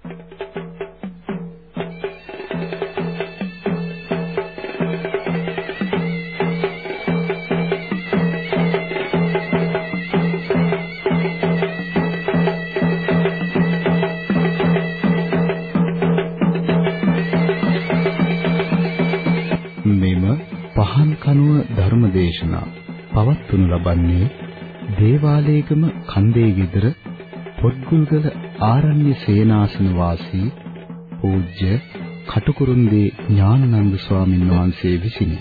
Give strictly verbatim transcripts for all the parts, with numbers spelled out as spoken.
ධර්මදේශනා පවත්වනු ලබන්නේ දේවාලේගම කන්දේ ගෙදර පොත්ගුල්ගල ආරණ්‍ය සේනාසන වාසී පූජ්‍ය කටුකුරුන්දී ඥානানন্দ ස්වාමීන් වහන්සේ විසිනි.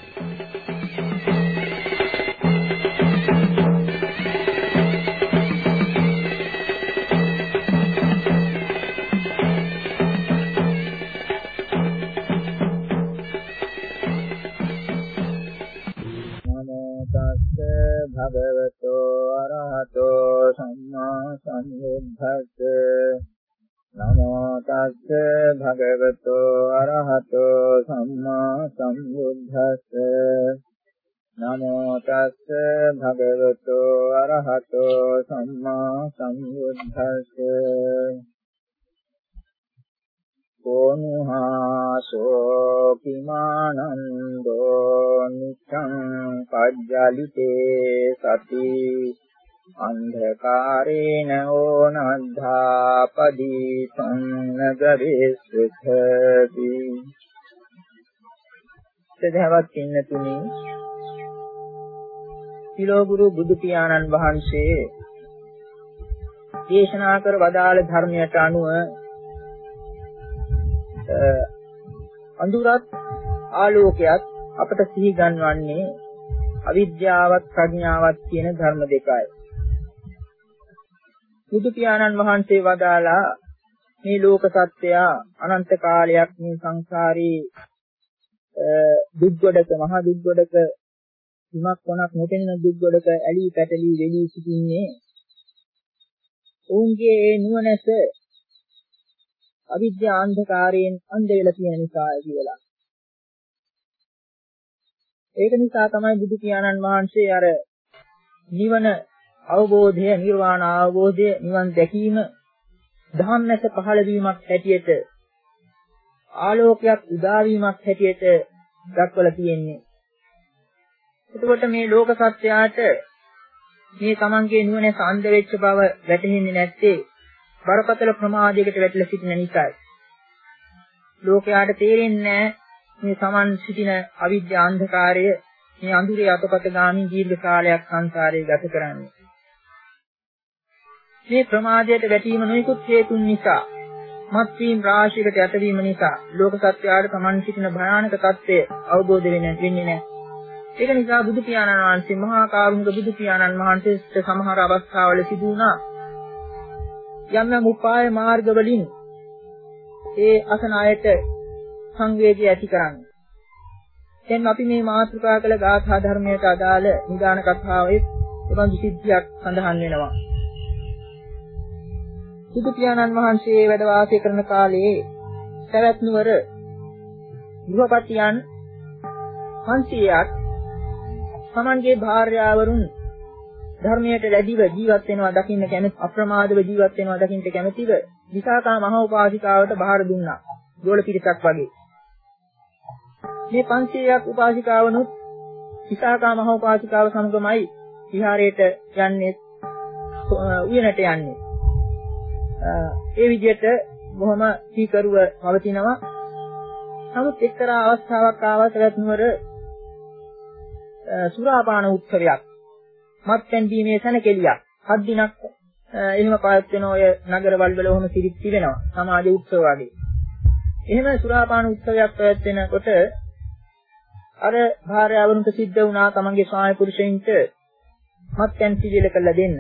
භගවතෝ අරහතෝ සම්මා සම්බුද්දස්ස නමෝ තස්ස භගවතෝ අරහතෝ සම්මා සම්බුද්දස්ස නමෝ තස්ස භගවතෝ අරහතෝ සම්මා සම්බුද්දස්ස කෝනුහාසෝ කිමානන්දෝ නිච්ඡං පජ්ජලිතේ සති අන්ධකාරේන ඕනද්ධාපදී සංනගරේසුඛති. සදහවත් පින්නතුනි, සිලෝගුරු බුදු පියාණන් වහන්සේ දේශනා කර වදාළ ධර්මයට අනුව අඳුරත් ආලෝකයක් අපට සිහි ගන්වන්නේ අවිද්‍යාවත් ප්‍රඥාවත් කියන ධර්ම දෙකයි. බුදු පියාණන් වහන්සේ වදාලා මේ ලෝක සත්‍යය අනන්ත කාලයක් මේ සංසාරී දුක්ගොඩක මහ දුක්ගොඩක හිමක් කොනක් නොපෙනෙන දුක්ගොඩක ඇලී පැටලී වෙලී සිටින්නේ ඔවුන්ගේ ඒ නුවණැස අවිද්‍යා අන්ධකාරයෙන් අන්ධ වෙලා තියෙන නිසා කියලා. ඒක නිසා තමයි බුදු පියාණන් වහන්සේ අර නිවන අවබෝධය, නිර්වාණ අවබෝධය, නිවන් දැකීම ධම්මස පහළ වීමක් හැටියට, ආලෝකයක් උදා වීමක් හැටියට දක්වලා තියෙන්නේ. එතකොට මේ ලෝක සත්‍යයට මේ තමන්ගේ නුවණැස අන්ධ වෙච්ච බව වැටහෙන්නේ නැත්තේ බරපතල ප්‍රමාදයකට වැටිලා සිටින නිසායි. ලෝකයාට තේරෙන්නේ මේ සමන් සිටින අවිද්‍යා අන්ධකාරය මේ අඳුරේ අතපත ගාමින් දීර්ඝ කාලයක් සංසාරේ ගත කරන්නේ. මේ ප්‍රමාදයට වැටීම නොයෙකුත් හේතුන් නිසා, මත්වීම් රාශියකට යටවීම නිසා ලෝක සත්‍යයට සමන් සිටින භයානක තත්ත්වය අවබෝධ වෙන්නේ නැහැ. ඒක නිසා බුදු පියාණන් වහන්සේ, මහා කාරුණික බුදු පියාණන් වහන්සේට සමහර අවස්ථාවල සිදු වුණා යම් යම් උපාය මාර්ග වලින් ඒ අසන අයට සංවේගය ඇති කරන්නේ. දැන් අපි මේ මාතෘකා කළ ගාථා ධර්මයට අදාළ නිදාන කතාවේ එවන් සිද්ධියක් සඳහන් වෙනවා. බුදු පියාණන් වහන්සේ වැඩ වාසය කරන කාලයේ සවැත් නුවර ගෘහපතියන් පන්සියයක් සමන්ගේ භාර්යාවරුන් ධර්මයට ලැබිව ජීවත් වෙනවා දකින්න කැමති, අප්‍රමාදව ජීවත් වෙනවා දකින්න කැමතිව විසාකා මහ උපාසිකාවට බාර දුන්නා. ගෝල පිරිසක් වගේ. මේ පන්සියයක් උපාසිකාවනුත් විසාකා මහ උපාසිකාව සමගමයි විහාරයට යන්නේ, උයනට යන්නේ. ඒ විදිහට බොහොම සීකරුව පවතිනවා. නමුත් එක්තරා අවස්ථාවක් ආවා සවැත් නුවර සුරාපාන උත්සවයක්, මත්පැන් බීමේ සැනකෙළියක් හත් දිනක් එහෙම පාත් වෙන ඔය නගරවල වල ඔහොම සිරිත් තිබෙනවා, සමාජ උත්සව වගේ. එහෙම සුරාපාන උත්සවයක් පැවැත්වෙනකොට අර භාර්යාවරුන්ට සිද්ධ වුණා තමන්ගේ ස්වාමි පුරුෂයින්ට මත්පැන් සිවිල කරලා දෙන්න.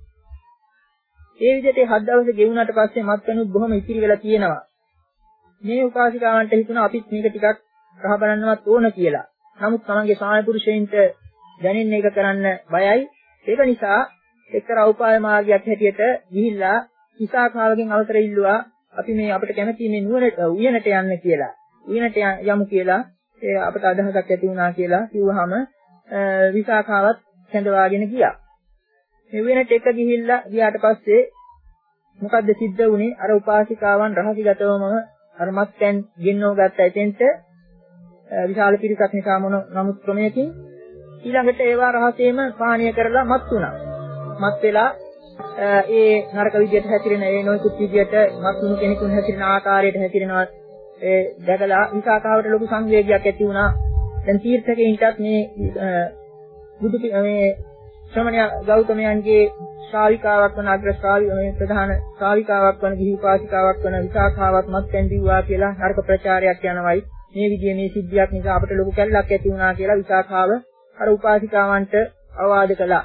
ඒ විදිහට හත් දවස් ගෙවුනට පස්සේ මත්පැනුත් බොහොම ඉතිරි වෙලා තියෙනවා. මේ උපාසිකාවන්ට හිතුණා අපිත් මේක ටිකක් රහ බලන්නවත් ඕන කියලා. නමුත් තමන්ගේ ස්වාමි පුරුෂයින්ට දැනෙන්න එක කරන්න බයයි. ඒක නිසා එක්තරා උපාය මාර්ගයක් හැටියට ගිහිල්ලා විසාකාවගෙන් අවසර ඉල්ලුවා අපි මේ අපිට කැමති මේ නුවරට උයනට යන්න කියලා. උයනට යමු කියලා ඒ අපට අදහසක් ඇති වුණා කියලා කිව්වහම විසාකාවත් කැඳවාගෙන ගියා. මේ උයනට එක ගිහිල්ලා ගියාට පස්සේ මොකද්ද සිද්ධ වුනේ? අර උපාසිකාවන් රහසිගතවම අර මත්පැන් ගෙන්නව ගත්ත එතෙන්ට විශාල පිරිසක් නිසා මොන නමුත් ක්‍රමයකින් ඊළඟට ඒවා රහසේම පානීය කරලා මත් වුණා. මත් වෙලා ඒ නරක විදියට හැසිරෙන ඒ නොයෙකුත් විදියට මත් වුණු කෙනෙකුන් හැසිරෙන ආකාරයට හැසිරෙනවා ඒ දැකලා විසාකාවට ලොකු සංවේගයක් ඇති වුණා. දැන් තීර්ථකෙයින්ටත් මේ බුදු මේ ශ්‍රමණ ගෞතමයන්ගේ ශ්‍රාවිකාවක් වන අග්‍ර ශ්‍රාවි මේ ප්‍රධාන ශ්‍රාවිකාවක් වන ගිහි උපාසිකාවක් වන විසාකාවක් මත්පැන් දීවා කියලා නරක ප්‍රචාරයක් යනවායි. මේ විදිහේ මේ සිද්ධියක් නිසා අපට ලොකු කැල්ලක් ඇති වුණා කියලා විසාකාව අර උපාසිකාවන්ට අවවාද කළා.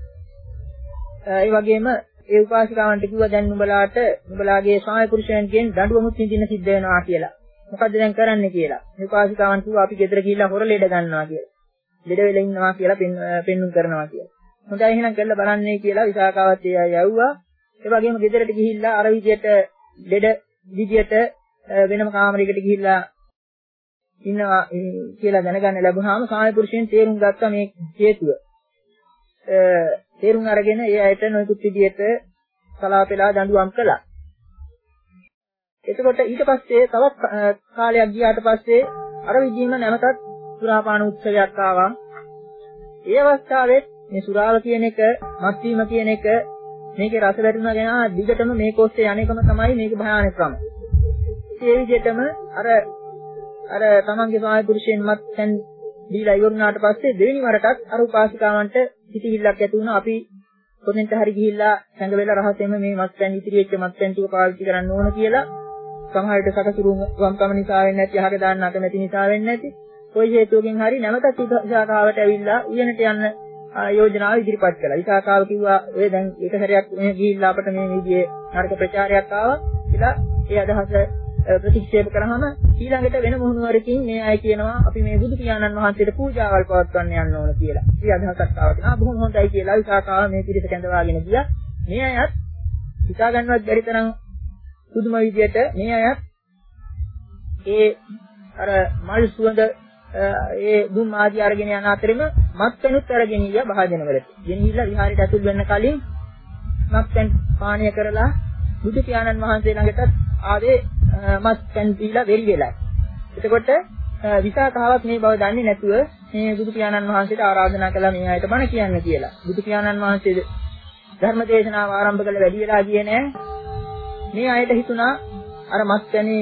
ඒ වගේම ඒ උපාසිකාවන්ට කිව්වා දැන් නුඹලාට නුඹලාගේ ස්වාමි පුරුෂයන්ගෙන් දඬුවමුත් විඳින්න සිද්ධ වෙනවා කියලා. මොකද්ද දැන් කරන්නේ කියලා. මේ උපාසිකාවන් කිව්වා අපි ගෙදර ගිහිල්ලා හොර ලෙඩ ගන්නවා කියලා. ලෙඩ වෙලා ඉන්නවා කියලා පෙන්눔 කරනවා කියලා. හොඳයි එහෙනම් කරලා බලන්නේ කියලා විසාකාවත් ඒ අය යවුවා. ඒ වගේම ගෙදරට ගිහිල්ලා අර විදියට ලෙඩ විදියට වෙනම කාමරයකට ගිහිල්ලා ඉන්නවා කියලා දැනගන්න ලැබුණාම ස්වාමි පුරුෂයන් තේරුම් ගත්තා මේ හේතුව. තේරුම් අරගෙන ඒ අයට නොයෙකුත් විදියට සලාපෙලා දඬුවම් කළා. එතකොට ඊට පස්සේ තවත් කාලයක් ගියාට පස්සේ අර විදිහම නැවතත් සුරාපාන උත්සවයක් ආවා. ඒ අවස්ථාවේ මේ සුරාව කියන එක, මත්වීම කියන එක මේකේ රස වැටුණා ගැන දිගටම මේක ඔස්සේ යන්නේකම තමයි මේක භයානකම. ඒ විදිහටම අර අර තමන්ගේ ස්වාමි පුරුෂයන් මත්ෙන් දීලා ඉවරුනාට පස්සේ දෙවෙනි වරටත් අර උපාසිකාවන්ට සිතිවිල්ලක් ඇති වුණා අපි කොතෙන්ට හරි ගිහිල්ලා සංග වෙලා රහසෙම මේ මත්පැන් ඉතිරි වෙච්ච මත්පැන් ටික පාවිච්චි කරන්න ඕන කියලා සමහර විට සකසුරුම් වම්කම නිසා වෙන්නේ නැති අහක දාන්න අකමැති නිසා වෙන්නේ නැති කොයි හේතුවකින් හරි නැවතත් විසාකාවට ඇවිල්ලා උයනට යන්න යෝජනාව ඉදිරිපත් කළා. විසාකාව කිව්වා ඔය දැන් එක සැරයක් මේ ගිහිල්ලා අපිට මේ විදිහේ නරක ප්‍රචාරයක් ආවා කියලා ඒ අදහස ප්‍රතික්ෂේප කරාම ඊළඟට වෙන මොහොනවරකින් මේ අය කියනවා අපි මේ බුදු පියාණන් වහන්සේට පූජාවල් පවත්වන්න යන්න ඕන කියලා. ඒ අදහසක් ආවා. බොහොම හොඳයි කියලා විසාකාව මේ පිරිස කැඳවාගෙන ගියා. මේ අයත් හිතා ගන්නවත් බැරි තරම් පුදුම විදියට මේ අයත් ඒ අර මල් සුවඳ ඒ දුම් ආදී අරගෙන යන අතරෙම මත්පැනුත් අරගෙන ගියා භාජනවලට. ගෙනිහිල්ලා විහාරයට ඇතුල් වෙන්න කලින් මත්පැන් පානීය කරලා බුදු පියාණන් වහන්සේ ළඟට ආවේ මත්පැන් දීලා වෙරි වෙලා. එතකොට විසාකාවක් මේ බව දන්නේ නැතුව මේ බුදු පියාණන් වහන්සේට ආරාධනා කළා මේ අයට බණ කියන්න කියලා. බුදු පියාණන් වහන්සේ ධර්ම දේශනාව ආරම්භ කළ වැඩි වෙලා ගියේ නෑ. මේ අයට හිතුණා අර මත්පැනේ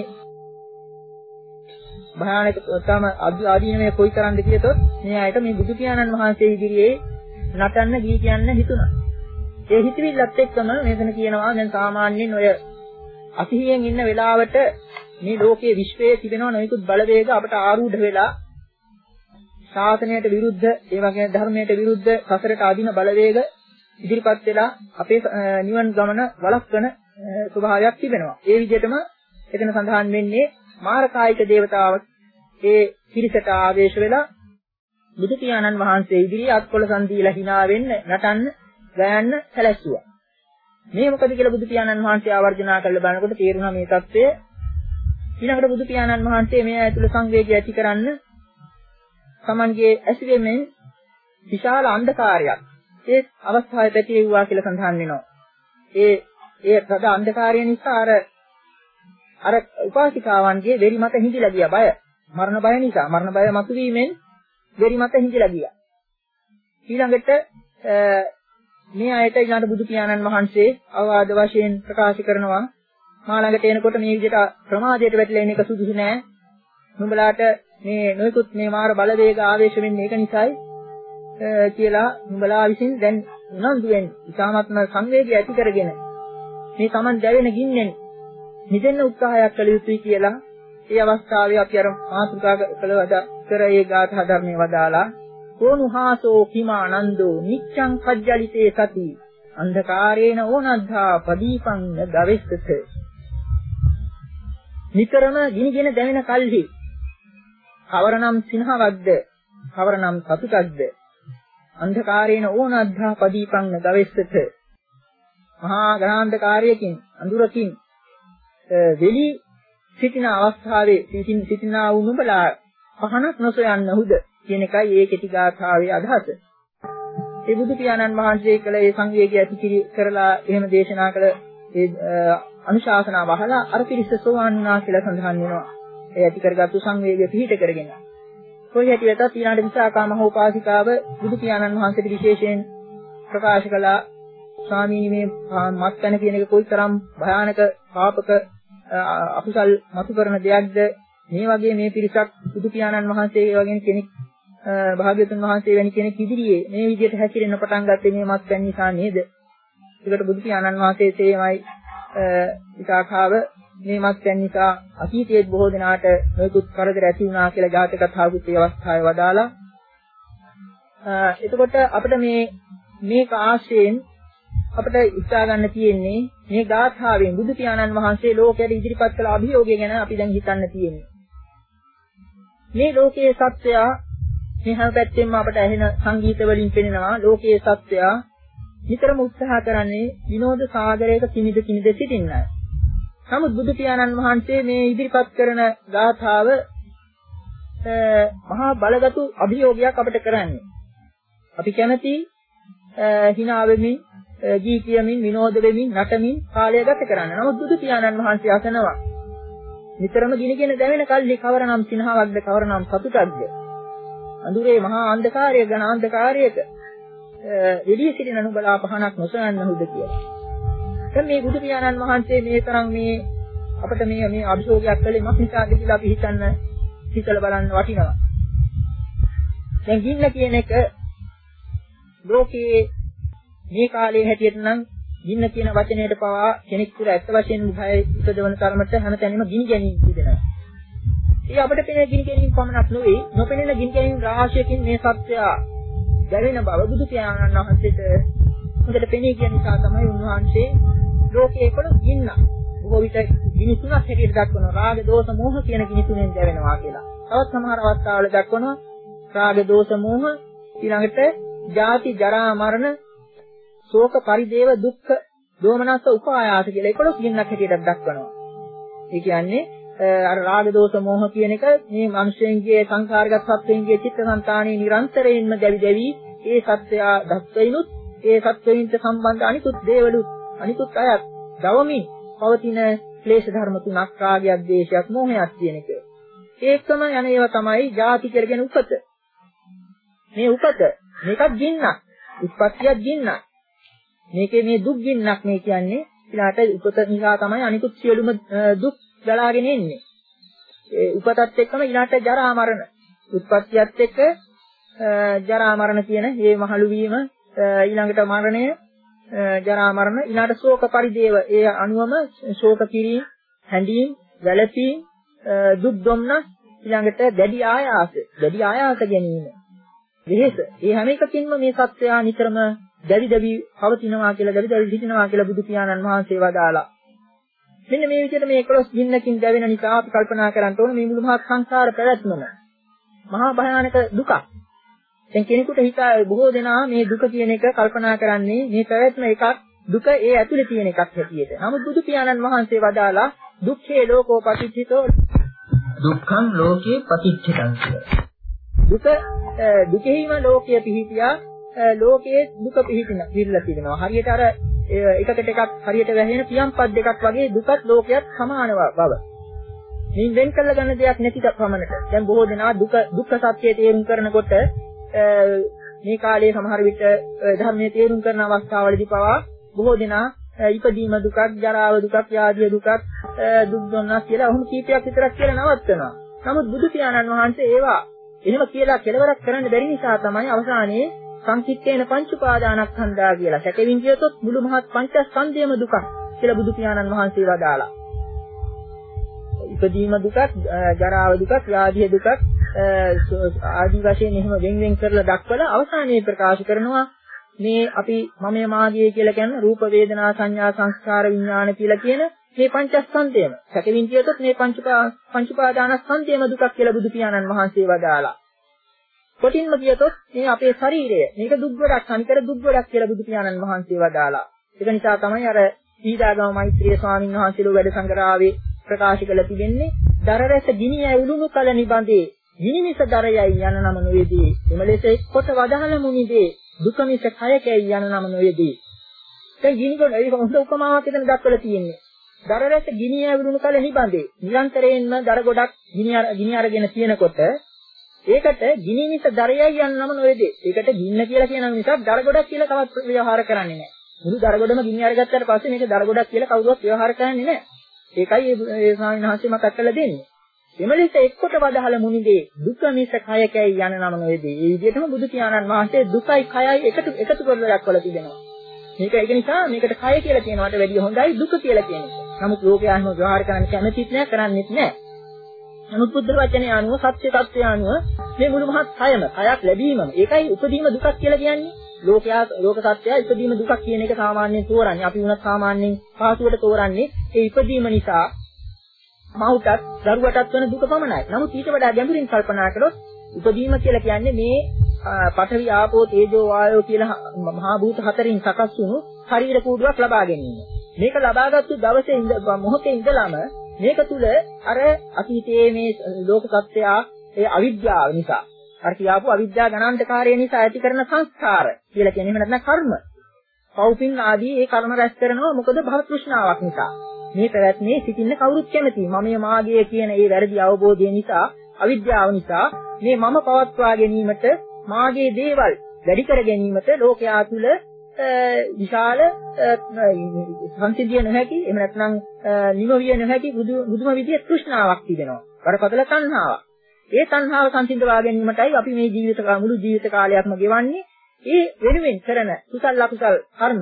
භයානක තම ආදීනමේ කොයිතරම්ද කියතොත් මේ අයට මේ බුදු පියාණන් වහන්සේ ඉදිරියේ නටන්න ගී කියන්න හිතුණා. ඒ හිතවිල්ලත් එක්කම මෙතන කියනවා දැන් සාමාන්‍යයෙන් ඔය අසිහියෙන් ඉන්න වෙලාවට මේ ලෝකයේ විශ්වයේ තිබෙන නොයෙකුත් බලවේග අපට ආරූඪ වෙලා ශාසනයට විරුද්ධ ඒ වගේම ධර්මයට විරුද්ධ සසරට අදින බලවේග ඉදිරිපත් වෙලා අපේ නිවන් ගමන වළක්වන ස්වභාවයක් තිබෙනවා. ඒ විදිහටම එතන සඳහන් වෙන්නේ මාරකායික දේවතාවක් ඒ පිරිසට ආවේශ වෙලා බුදු පියාණන් වහන්සේ ඉදිරියේ අත්කොලසන් දීලා hina වෙන්න නටන්න ගයන්න සැලැස්සුවා. මේ මොකද කියලා බුදු පියාණන් වහන්සේ ආවර්ජනා කරලා බලනකොට තේරුණා මේ தත්ත්වය. ඊළඟට බුදු පියාණන් වහන්සේ මේ ඇතුළ සංවේගය ඇති කරන්න තමන්ගේ ඇසිරෙමින් විශාල අන්ධකාරයක් ඒ අවස්ථාවේ පැතිරෙව්වා කියලා සඳහන් වෙනවා. ඒ ඒ සද අන්ධකාරය නිසා අර අර උපාසිකාවන්ගේ වෙරි මත හිඳිලා ගියා බය. මරණ බය නිසා මරණ බය මතුවීමෙන් වෙරි මත හිඳිලා ගියා. ඊළඟට මේ අයට ඊළඟ බුදු පියාණන් වහන්සේ අවවාද වශයෙන් ප්‍රකාශ කරනවා මා ළඟට එනකොට මේ විදිහට ප්‍රමාදයට වැටිලා ඉන්න එක සුදුසු නෑ. නුඹලාට මේ නොයෙකුත් මේ මාර බලවේග ආවේශ වෙන්නේ ඒක නිසායි කියලා නුඹලා විසින් දැන් උනන්දුවෙන් ඉතාමත්ම සංවේගය ඇති කරගෙන මේ Taman දැවෙන ගින්නෙන් නිදෙන්න උත්සාහයක් කළ යුතුයි කියලා ඒ අවස්ථාවේ අපි අර මාතෘකා කළ වද කර ඒ ගාථා ධර්මයේ වදාලා කෝනුහාසෝ කිමානන්දෝ නිච්ඡං කජ්ජලිතේ සති අන්ධකාරේන ඕනද්ධා පදීපං දවෙස්සත නිතරම ගිනිගෙන දැවෙන කල්හි කවරනම් සිනහවක්ද කවරනම් සතුටක්ද අන්ධකාරේන ඕනද්ධා පදීපං දවෙස්සත මහා ග්‍රහාන්ධකාරයකින් අඳුරකින් වෙලි සිටින අවස්ථාවේ සිටින සිටිනා වූ නුඹලා පහනක් නොසොයන්නහුද කියන එකයි ඒ කෙටි ගාථාවේ අදහස. ඒ බුදු පියාණන් වහන්සේ කළ ඒ සංවේගය ඇති කරලා එහෙම දේශනා කළ ඒ අනුශාසනාව අහලා අර පිරිස සෝවාන් වුණා කියලා සඳහන් වෙනවා. ඒ ඇති කරගත්තු සංවේගය පිහිට කරගෙන. කොයි හැටියටත් ඊළඟ විසාකා මහෝපාසිකාව බුදු පියාණන් වහන්සේට විශේෂයෙන් ප්‍රකාශ කළා ස්වාමීනි මේ මත්පැන කියන එක කොයිතරම් භයානක පාපක අකුසල් මතු කරන දෙයක්ද මේ වගේ මේ පිරිසක් බුදු පියාණන් වහන්සේ වගේ කෙනෙක් භාග්‍යවතුන් වහන්සේ වැනි කෙනෙක් ඉදිරියේ මේ විදිහට හැසිරෙන්න පටන් ගත්තේ මේ මත්පැන් නිසා නේද? ඒකට බුදු පියාණන් වහන්සේ තේමයි විසාකාව මේ මත්පැන් නිසා අතීතයේ බොහෝ දෙනාට නොයෙකුත් කරදර ඇති වුණා කියලා ජාතක කතාවකුත් ඒ අවස්ථාවේ වදාලා. එතකොට අපිට මේ මේක ආශ්‍රයෙන් අපිට ඉස්සා ගන්න තියෙන්නේ මේ ගාථාවෙන් බුදු පියාණන් වහන්සේ ලෝකයට ඉදිරිපත් කළ අභියෝගය ගැන අපි දැන් හිතන්න තියෙන්නේ. මේ ලෝකයේ සත්‍යය මේ හැම පැත්තෙම අපට ඇහෙන සංගීත වලින් පෙනෙනවා ලෝකයේ සත්‍යය නිතරම උත්සාහ කරන්නේ විනෝද සාගරයක කිමිද කිමිද සිටින්නයි. නමුත් බුදු පියාණන් වහන්සේ මේ ඉදිරිපත් කරන ගාථාව මහා බලගතු අභියෝගයක් අපිට කරන්නේ. අපි කැමති hina වෙමින්, ගී කියමින්, විනෝද වෙමින්, නටමින් කාලය ගත කරන්න. නමුත් බුදු පියාණන් වහන්සේ අසනවා නිතරම ගිනිගෙන දැවෙන කල්ලි කවරනම් සිනහවක්ද කවරනම් සතුටක්ද? අඳුරේ මහා අන්ධකාරය ඝන අන්ධකාරයක එළිය සිටින නුඹලා පහනක් නොසොයන්නහුද කියලා. දැන් මේ බුදු පියාණන් වහන්සේ මේ තරම් මේ අපිට මේ මේ අභිෂෝගයක් කළේ මක් නිසාද කියලා අපි හිතන්න හිතලා බලන්න වටිනවා. දැන් ගින්න කියන එක ලෝකයේ මේ කාලේ හැටියට නම් ගින්න කියන වචනයට පවා කෙනෙක් තුළ ඇත්ත වශයෙන්ම භය උපදවන තරමට හැමතැනම ගිනි ගැනීම සිදෙනවා. ඒ අපිට පෙනෙන ගිනි ගැනීම පමණක් නෙවෙයි, නොපෙනෙන ගිනි ගැනීම රාශියකින් මේ සත්‍යය දැවෙන බව බුදු පියාණන් වහන්සේට හොඳට පෙනී ගිය නිසා තමයි උන්වහන්සේ ලෝකයේ කොළොස් ගින්න බොහෝ විට ගිනි තුනක් හැටියට දක්වනවා. රාග, දෝෂ, මෝහ කියන ගිනි තුනෙන් දැවෙනවා කියලා. තවත් සමහර අවස්ථාවල දක්වනවා රාග, දෝෂ, මෝහ ඊළඟට ජාති, ජරා, මරණ, ශෝක, පරිදේව, දුක්ඛ, දෝමනස්ස, උපායාස කියලා එකොළොස් ගින්නක් හැටියට දක්වනවා. ඒ කියන්නේ අර රාග, දෝෂ, මෝහ කියන එක මේ මිනිස්යන්ගේ සංකාරගත සත්වයන්ගේ චිත්තසංතානයේ නිරන්තරයෙන්ම දැවි දැවි ඒ සත්‍යය දක්වයිනුත් ඒ සත්වයින්ට සම්බන්ධ අනිකුත් දේවලුත් අනිකුත් අයත් දවමින් පවතින ක්ලේශ ධර්ම තුනක් රාගයක්, ද්වේෂයක්, මෝහයක් කියන එක. ඒකම යන ඒවා තමයි ජාති කරගෙන උපත. මේ උපත මේකත් ගින්නක්. උත්පත්තියක් ගින්නක්. මේකේ මේ දුක් ගින්නක් මේ කියන්නේ ඊළාට උපත නිසා තමයි අනිකුත් සියලුම දුක් ගලාගෙන එන්නේ. ඒ උපතත් එක්කම ඊළාට ජරා මරණ. උත්පත්තියත් එක්ක ජරා මරණ කියන මේ මහලු වීම ඊළඟට මරණය, ජරා මරණ, ඊළාට ශෝක පරිදේව ඒ අනුවම ශෝක කිරීම, හැඬීම්, වැළපීම්, දුක් දුම්නස්, ඊළඟට දැඩි ආයාස, දැඩි ආයාස ගැනීම. වෙහෙස. මේ හැම එකකින්ම මේ සත්‍යය නිතරම දැවි දැවි පවතිනවා කියලා, දැවි දැවි සිටිනවා කියලා බුදු පියාණන් වහන්සේ වදාලා. මෙන්න මේ විදිහට මේ එකොළොස් ගින්නකින් දැවෙන නිසා අපි කල්පනා කරන්න ඕන මේ මුළු මහත් සංසාර පැවැත්මම මහා භයානක දුකක්. දැන් කෙනෙකුට හිතා බොහෝ දෙනා මේ දුක කියන එක කල්පනා කරන්නේ මේ පැවැත්ම එකක්, දුක ඒ ඇතුලේ තියෙන එකක් හැටියට. නමුත් බුදු පියාණන් වහන්සේ වදාලා දුක්ඛේ ලෝකෝ පටිච්චිතෝ දුක්ඛං ලෝකේ පටිච්චිතං කියලා. දුක දුකෙහිම ලෝකයේ පිහිටියා, ලෝකයේ දුක පිහිටින විරලා තිබෙනවා. හරියට අර එකකට එකක් හරියට වැහෙන පියම්පත් දෙකක් වගේ දුකත් ලෝකයක් සමාන බව. මින් වෙන් කළ ගන්න දෙයක් නැති පමණට. දැන් බොහෝ දෙනා දුක දුක්ඛ සත්‍යය තේරුම් කරනකොට මේ කාලයේ සමහර විට ධර්මයේ තේරුම් කරන අවස්ථාවලදී පවා බොහෝ දෙනා ඉපදීම දුකක්, ජරාව දුකක්, ව්‍යාධිය දුකක්, දුක් දුන්නස් කියලා ඔහොම කීපයක් විතරක් කියලා නවත්තනවා. නමුත් බුදු පියාණන් වහන්සේ ඒවා එහෙම කියලා කෙලවරක් කරන්න බැරි නිසා තමයි අවසානයේ සංකිට්ඨේන පංච උපාදානස්කන්ධා කියලා සැකෙමින් කියතොත් මුළු මහත් පංචස්කන්ධයම දුකක් කියලා බුදු පියාණන් වහන්සේ වදාලා. ඉපදීම දුකක්, ජරාව දුකක්, ව්‍යාධිය දුකක් ආදී වශයෙන් එහෙම වෙන් වෙන් කරලා දක්වලා අවසානයේ ප්‍රකාශ කරනවා මේ අපි මමයේ මාගේ කියලා කියන රූප, වේදනා, සංඥා, සංස්කාර, විඥාන කියලා කියන මේ පංචස්කන්ධයම සැකෙමින් කියතොත් මේ පංච පංච උපාදානස්කන්ධයම දුකක් කියලා බුදු පියාණන් වහන්සේ වදාලා. කොටින්ම කියතොත් මේ අපේ ශරීරය මේක දුක් ගොඩක්, අනිතර දුක් ගොඩක් කියලා බුදු පියාණන් වහන්සේ වදාලා. ඒක නිසා තමයි අර සීදාගම මෛත්‍රී ස්වාමීන් වහන්සේලෝ වැඩ සංග්‍රහාවේ ප්‍රකාශ කළ තිබෙන්නේ දරරැස ගිනි ඇවුලුණු කල නිබඳේ ගිනිමිස දරයයි යන නම නොවේදී. එම ලෙස කොට වදහල මුනිදී දුක මිස කය කැයි යන නම නොවේදී. දැන් ගිනි ගොඩ ඒක හොඳ උපමාවක් එතන දක්වලා තියෙන්නේ. දර රැට ගිනි ඇවිලුණු කල නිබඳේ. නිරන්තරයෙන්ම දර ගොඩක් ගිනි ගිනි අරගෙන තියෙනකොට ඒකට ගිනි මිස දරයයි යන නම නොවේද? ඒකට ගින්න කියලා කියන මිසක් දර ගොඩක් කියලා කවත් ව්‍යවහාර කරන්නේ නැහැ. මුළු දර ගොඩම ගිනි අරගත්තාට පස්සේ මේක දර ගොඩක් කියලා කවුරුවත් ව්‍යවහාර කරන්නේ නැහැ. ඒකයි ඒ ස්වාමීන් වහන්සේ මතක් කරලා දෙන්නේ. එමෙලෙස එක්කොට වදහල මුනිගේ දුක මිස කයකයි යන නම නොවේද? ඒ විදිහටම බුදු පියාණන් වහන්සේ දුකයි කයයි එකතු එකතු කරලා දක්වලා තිබෙනවා. මේක ඒක නිසා මේකට කය කියලා කියනවට වැඩිය හොඳයි දුක කියලා කියන එක. නමුත් ලෝකයා එහෙම ව්‍යවහාර කරන්න කැමතිත් නැහැ, කරන්නේත් නැහැ. නමුත් බුද්ධ වචනේ අනුව සත්‍ය tattve අනුව මේ මුළු මහත් කයම කයක් ලැබීමම ඒකයි උපදීම දුකක් කියලා කියන්නේ. ලෝකයා ලෝක සත්‍යය ඉපදීම දුකක් කියන එක සාමාන්‍යයෙන් තෝරන්නේ. අපි වුණත් සාමාන්‍යයෙන් පහසුවට තෝරන්නේ ඒ ඉපදීම නිසා මවුටත් දරුවටත් වෙන දුක පමණයි. නමුත් ඊට වඩා ගැඹුරින් කල්පනා කළොත් ඉපදීම කියලා කියන්නේ මේ පඨවි ආපෝ තේජෝ වායෝ කියලා මහා භූත හතරින් සකස් වුණු ශරීර කූඩුවක් ලබා ගැනීම. මේක ලබාගත්තු දවසේ ඉඳ මොහොතේ ඉඳලම මේක තුල අර අතීතයේ මේ ලෝක සත්‍යය ඒ අවිද්‍යාව නිසා අර කියාපු අවිද්‍යා ගණාන්තකාරය නිසා ඇති කරන සංස්කාර කියලා කියන්නේ එහෙම නැත්නම් කර්ම. පෞපින් ආදී ඒ කර්ම රැස් කරනවා මොකද භව තෘෂ්ණාවක් නිසා. මේ පැවැත්මේ සිටින්න කවුරුත් කැමතියි. මමයේ මාගේ කියන ඒ වැරදි අවබෝධය නිසා අවිද්‍යාව නිසා මේ මම පවත්වා ගැනීමට මාගේ දේවල් වැඩි කර ගැනීමට ලෝකයා තුල විශාල සංසිද්ධිය නොහැකි එහෙම නැත්නම් නිමවිය නොහැකි බුදුම විදියේ තෘෂ්ණාවක් තිබෙනවා. වරපතල තණ්හාවක්. ඒ තණ්හාව සංසිඳවා ගැනීමටයි අපි මේ ජීවිත මුළු ජීවිත කාලයක්ම ගෙවන්නේ. ඒ වෙනුවෙන් කරන කුසල අකුසල කර්ම